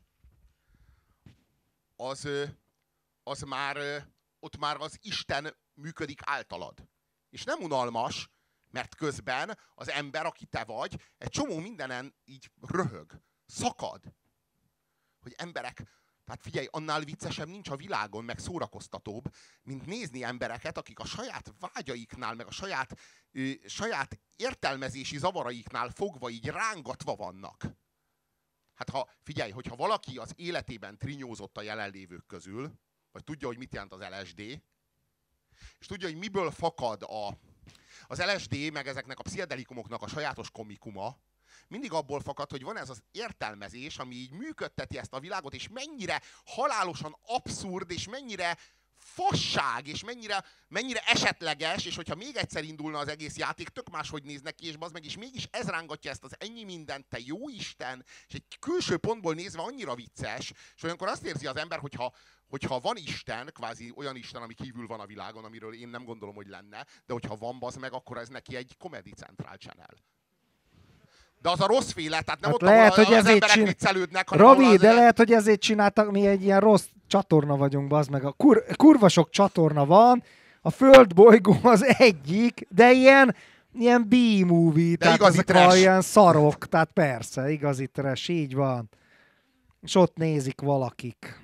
ott már az Isten működik általad. És nem unalmas, mert közben az ember, aki te vagy, egy csomó mindenen így röhög, szakad. Hogy emberek, tehát figyelj, annál viccesebb nincs a világon, meg szórakoztatóbb, mint nézni embereket, akik a saját vágyaiknál, meg a saját értelmezési zavaraiknál fogva így rángatva vannak. Hát figyelj, hogyha valaki az életében trinyózott a jelenlévők közül, vagy tudja, hogy mit jelent az LSD, és tudja, hogy miből fakad az LSD, meg ezeknek a pszichedelikumoknak a sajátos komikuma, mindig abból fakad, hogy van ez az értelmezés, ami így működteti ezt a világot, és mennyire halálosan abszurd, és mennyire fasság, és mennyire esetleges, és hogyha még egyszer indulna az egész játék, tök máshogy néz neki, és bazd meg, és mégis ez rángatja ezt az ennyi mindent, te jó Isten, és egy külső pontból nézve annyira vicces, és olyankor azt érzi az ember, hogyha van Isten, kvázi olyan Isten, ami kívül van a világon, amiről én nem gondolom, hogy lenne, de hogyha van, bazd meg, akkor ez neki egy Comedy Central Channel. De az a rossz féle, tehát nem hát ott, lehet, ahol az emberek viccelődnek, hanem Robi, de lehet, hogy ezért csináltak, mi egy ilyen rossz csatorna vagyunk, bazd meg. Kurva sok csatorna van, a Földbolygó az egyik, de ilyen B-movie, tehát ezek ilyen szarok, tehát persze, igazi trash, így van. És ott nézik valakik.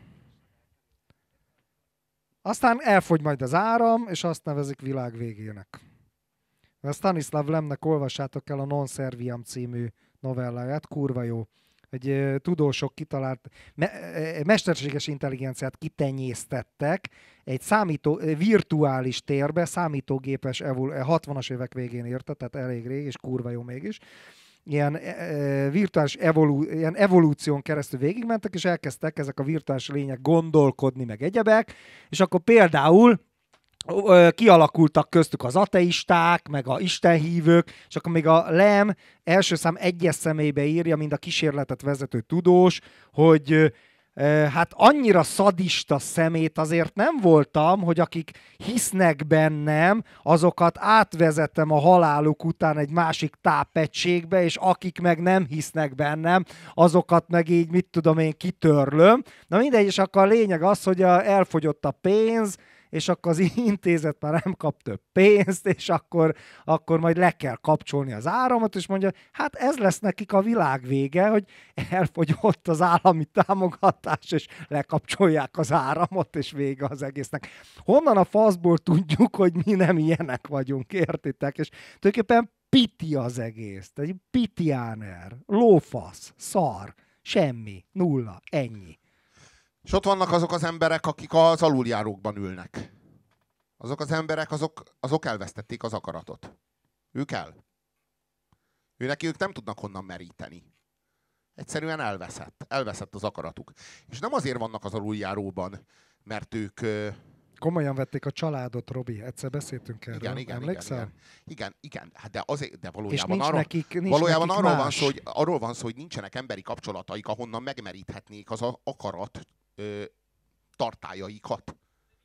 Aztán elfogy majd az áram, és azt nevezik világ végének. A Stanislav Lemnek olvassátok el a Non Serviam című novelláját, kurva jó. Egy tudósok kitalált, mesterséges intelligenciát kitenyésztettek egy virtuális térbe, számítógépes 60-as évek végén írta, tehát elég rég, és kurva jó mégis. Ilyen virtuális ilyen evolúción keresztül végigmentek, és elkezdtek ezek a virtuális lények gondolkodni, meg egyebek, és akkor például kialakultak köztük az ateisták, meg a istenhívők, és akkor még a Lem első szám egyes személybe írja, mint a kísérletet vezető tudós, hogy Hát annyira szadista szemét azért nem voltam, hogy akik hisznek bennem, azokat átvezetem a haláluk után egy másik tápegységbe, és akik meg nem hisznek bennem, azokat meg így, mit tudom én, kitörlöm. Na mindegy, és akkor a lényeg az, hogy elfogyott a pénz, és akkor az intézet már nem kap több pénzt, és akkor majd le kell kapcsolni az áramot, és mondja, hát ez lesz nekik a világ vége, hogy elfogyott az állami támogatás, és lekapcsolják az áramot, és vége az egésznek. Honnan a faszból tudjuk, hogy mi nem ilyenek vagyunk, értitek? És tulajdonképpen piti az egész. Egy pitiáner, lófasz, szar, semmi, nulla, ennyi. És ott vannak azok az emberek, akik az aluljárókban ülnek. Azok az emberek, azok elvesztették az akaratot. Ők ők nem tudnak honnan meríteni. Egyszerűen elveszett az akaratuk. És nem azért vannak az aluljáróban, mert ők... Komolyan vették a családot, Robi. Egyszer beszéltünk erről. Igen. Igen. Hát de valójában, valójában arról van szó, hogy nincsenek emberi kapcsolataik, ahonnan megmeríthetnék az akarat tartályaikat.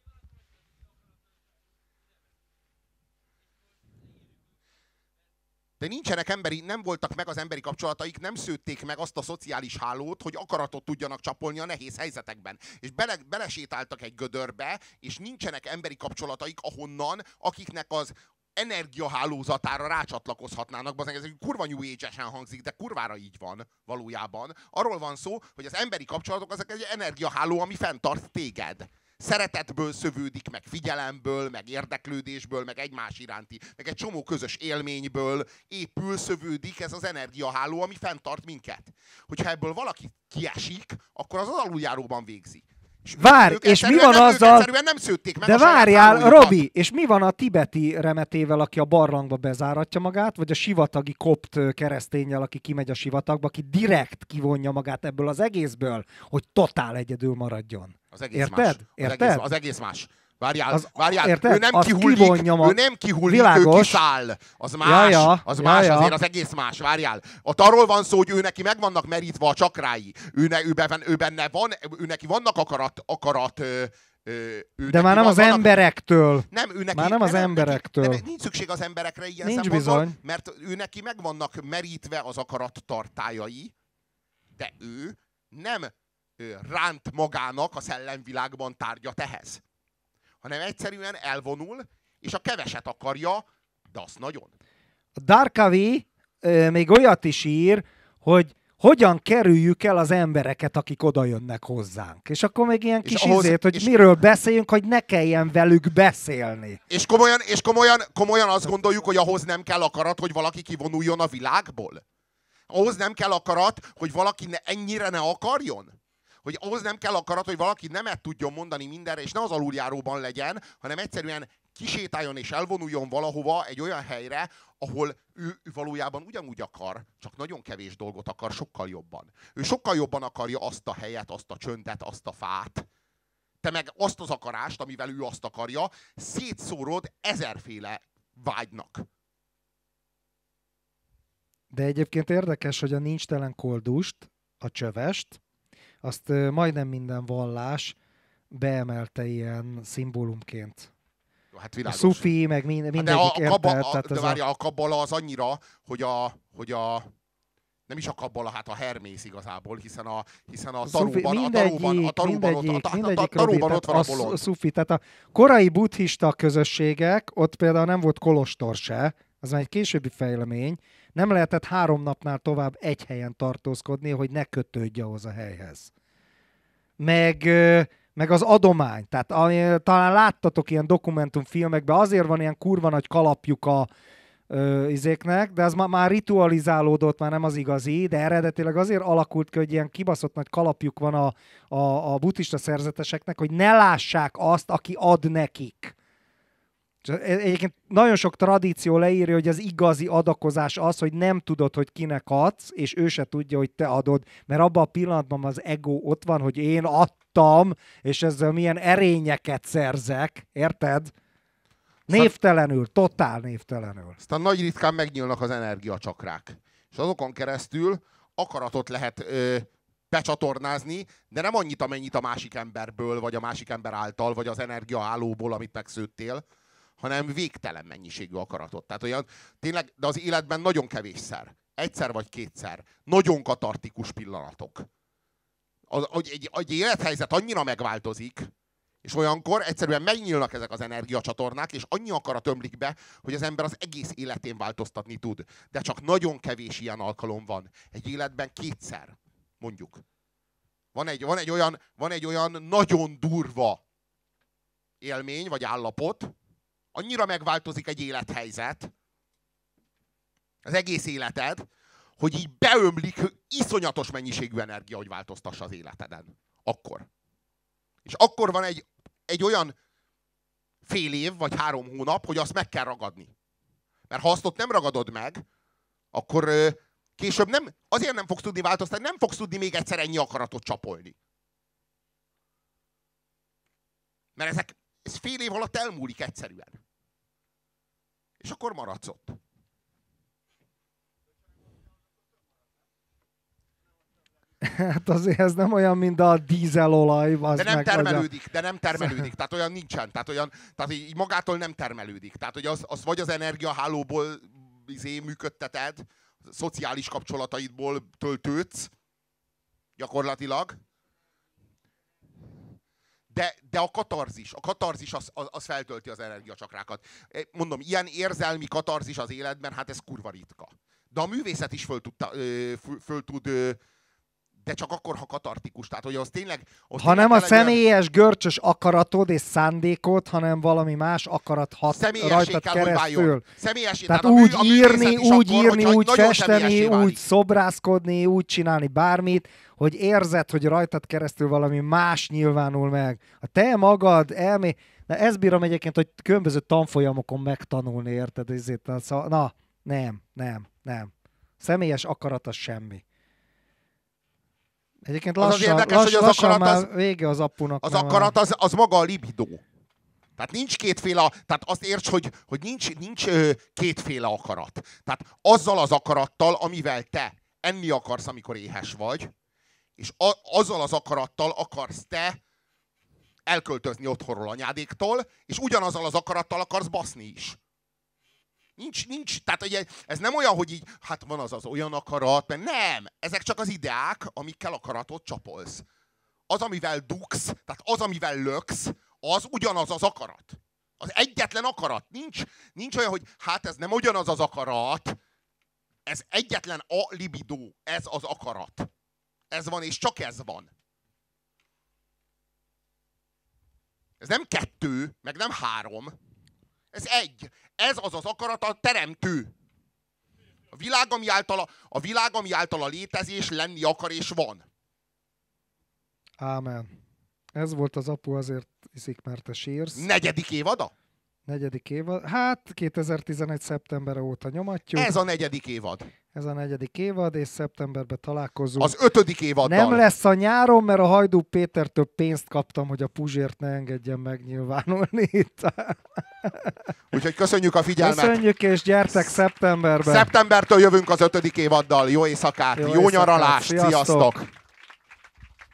De nem voltak meg az emberi kapcsolataik, nem szőtték meg azt a szociális hálót, hogy akaratot tudjanak csapolni a nehéz helyzetekben. És belesétáltak egy gödörbe, és nincsenek emberi kapcsolataik ahonnan, akiknek az energiahálózatára rácsatlakozhatnának. Ez egy kurva New Age-esen hangzik, de kurvára így van valójában. Arról van szó, hogy az emberi kapcsolatok azok egy energiaháló, ami fenntart téged. Szeretetből szövődik, meg figyelemből, meg érdeklődésből, meg egymás iránti, meg egy csomó közös élményből épül, szövődik ez az energiaháló, ami fenntart minket. Hogyha ebből valaki kiesik, akkor az aluljáróban végzi. Várj, és mi van azzal... Egyszerűen nem szőtték meg. De várjál, Robi, és mi van a tibeti remetével, aki a barlangba bezáratja magát, vagy a sivatagi kopt kereszténnyel, aki kimegy a sivatagba, aki direkt kivonja magát ebből az egészből, hogy totál egyedül maradjon. Az egész Érted? más. Érted? Az egész más. Várjál, érted? ő nem kihullik, ő kiszáll. Az más, azért az egész más. Várjál. Ott arról van szó, hogy ő neki meg vannak merítve a csakrái. Ő benne van, ő neki vannak akarat de már nem az emberektől. Nincs szükség az emberekre ilyen nincs szempontból, bizony. mert ő neki meg vannak merítve az akarat tartályai, de ő nem ránt magának a szellemvilágban tárgyat ehhez, hanem egyszerűen elvonul, és a keveset akarja, de azt nagyon. A Darkavi még olyat is ír, hogy hogyan kerüljük el az embereket, akik oda jönnek hozzánk. És akkor még ilyen kis hogy miről beszéljünk, hogy ne kelljen velük beszélni. És komolyan azt gondoljuk, hogy ahhoz nem kell akarat, hogy valaki kivonuljon a világból? Ahhoz nem kell akarat, hogy valaki ennyire ne akarjon? Hogy ahhoz nem kell akarat, hogy valaki nemet tudjon mondani mindenre, és ne az aluljáróban legyen, hanem egyszerűen kisétáljon és elvonuljon valahova, egy olyan helyre, ahol ő valójában ugyanúgy akar, csak nagyon kevés dolgot akar, sokkal jobban. Ő sokkal jobban akarja azt a helyet, azt a csöndet, azt a fát. Te meg azt az akarást, amivel ő azt akarja, szétszórod ezerféle vágynak. De egyébként érdekes, hogy a nincstelen koldust, a csövest, azt majdnem minden vallás beemelte ilyen szimbólumként. Hát világos. A szufi, meg mindegyik érted. De várja, a kabbala az annyira, hogy nem is a kabbala, hát a Hermész igazából, hiszen a taróban ott van a bolond. A szufi, tehát a korai buddhista közösségek, ott például nem volt kolostor se, az már egy későbbi fejlemény, nem lehetett 3 napnál tovább egy helyen tartózkodni, hogy ne kötődj ahhoz a helyhez. Meg az adomány. Tehát talán láttatok ilyen dokumentumfilmekben, azért van ilyen kurva nagy kalapjuk a izéknek, de az már ritualizálódott, már nem az igazi, de eredetileg azért alakult ki, hogy ilyen kibaszott nagy kalapjuk van a buddhista szerzeteseknek, hogy ne lássák azt, aki ad nekik. Egyébként nagyon sok tradíció leírja, hogy az igazi adakozás az, hogy nem tudod, hogy kinek adsz, és ő se tudja, hogy te adod, mert abban a pillanatban az ego ott van, hogy én adtam, és ezzel milyen erényeket szerzek, érted? Névtelenül, totál névtelenül. Aztán nagy ritkán megnyílnak az energiacsakrák. És azokon keresztül akaratot lehet becsatornázni, de nem annyit, amennyit a másik emberből, vagy a másik ember által, vagy az energiahálóból, amit megszőttél, hanem végtelen mennyiségű akaratot. Tehát olyan, tényleg, de az életben nagyon kevésszer. Egyszer vagy kétszer. Nagyon katartikus pillanatok. Egy élethelyzet annyira megváltozik, és olyankor egyszerűen megnyílnak ezek az energiacsatornák, és annyi akarat ömlik be, hogy az ember az egész életén változtatni tud. De csak nagyon kevés ilyen alkalom van. Egy életben kétszer, mondjuk. Van egy olyan nagyon durva élmény, vagy állapot, annyira megváltozik egy élethelyzet, az egész életed, hogy így beömlik iszonyatos mennyiségű energia, hogy változtass az életeden. Akkor. És akkor van egy olyan fél év, vagy 3 hónap, hogy azt meg kell ragadni. Mert ha azt ott nem ragadod meg, akkor később azért nem fogsz tudni változtatni, nem fogsz tudni még egyszer ennyi akaratot csapolni. Mert ez fél év alatt elmúlik egyszerűen. És akkor maradsz ott. Hát azért ez nem olyan, mint a dízelolaj. De nem termelődik, tehát olyan nincsen. Tehát így magától nem termelődik. Tehát, hogy az vagy az energiahálóból működteted, szociális kapcsolataidból töltődsz, gyakorlatilag. De a katarzis az feltölti az energiacsakrákat. Mondom, ilyen érzelmi katarzis az életben, hát ez kurva ritka. De a művészet is föl tud de csak akkor, ha katartikus. Tehát, hogy az tényleg... Ha nem a személyes görcsös akaratod és szándékod, hanem valami más akarat hat rajtad keresztül. Tehát úgy írni, úgy festeni, úgy szobrászkodni, úgy csinálni bármit, hogy érzed, hogy rajtad keresztül valami más nyilvánul meg. A te magad Na, ezt bírom egyébként, hogy különböző tanfolyamokon megtanulni, érted? Na, nem. Személyes akarat az semmi. Egyébként lassan már vége az apunak. Az akarat az maga a libidó. Tehát nincs kétféle, tehát azt érts, hogy nincs kétféle akarat. Tehát azzal az akarattal, amivel te enni akarsz, amikor éhes vagy, és azzal az akarattal akarsz te elköltözni otthonról anyádéktól, és ugyanazzal az akarattal akarsz baszni is. Nincs, tehát ugye, ez nem olyan, hogy így, hát van az olyan akarat, mert nem, ezek csak az ideák, amikkel akaratot csapolsz. Az, amivel dugsz, tehát az, amivel löksz, az ugyanaz az akarat. Az egyetlen akarat. Nincs olyan, hogy hát ez nem ugyanaz az akarat, ez egyetlen a libidó, ez az akarat. Ez van, és csak ez van. Ez nem 2, meg nem 3. Ez 1. Ez az az akarat, a teremtő. A világ, ami által a létezés lenni akar és van. Ámen. Ez volt az apu, azért iszik, mert te sírsz. 4. évada? 4. évad. Hát 2011. szeptember óta nyomatjuk. Ez a 4. évad. Ez a 4. évad, és szeptemberben találkozunk. Az 5. évaddal. Nem lesz a nyáron, mert a Hajdú Pétertől pénzt kaptam, hogy a Puzsért ne engedjen megnyilvánulni itt. Úgyhogy köszönjük a figyelmet. Köszönjük, és gyertek szeptemberben. Szeptembertől jövünk az 5. évaddal. Jó éjszakát, jó nyaralást, sziasztok!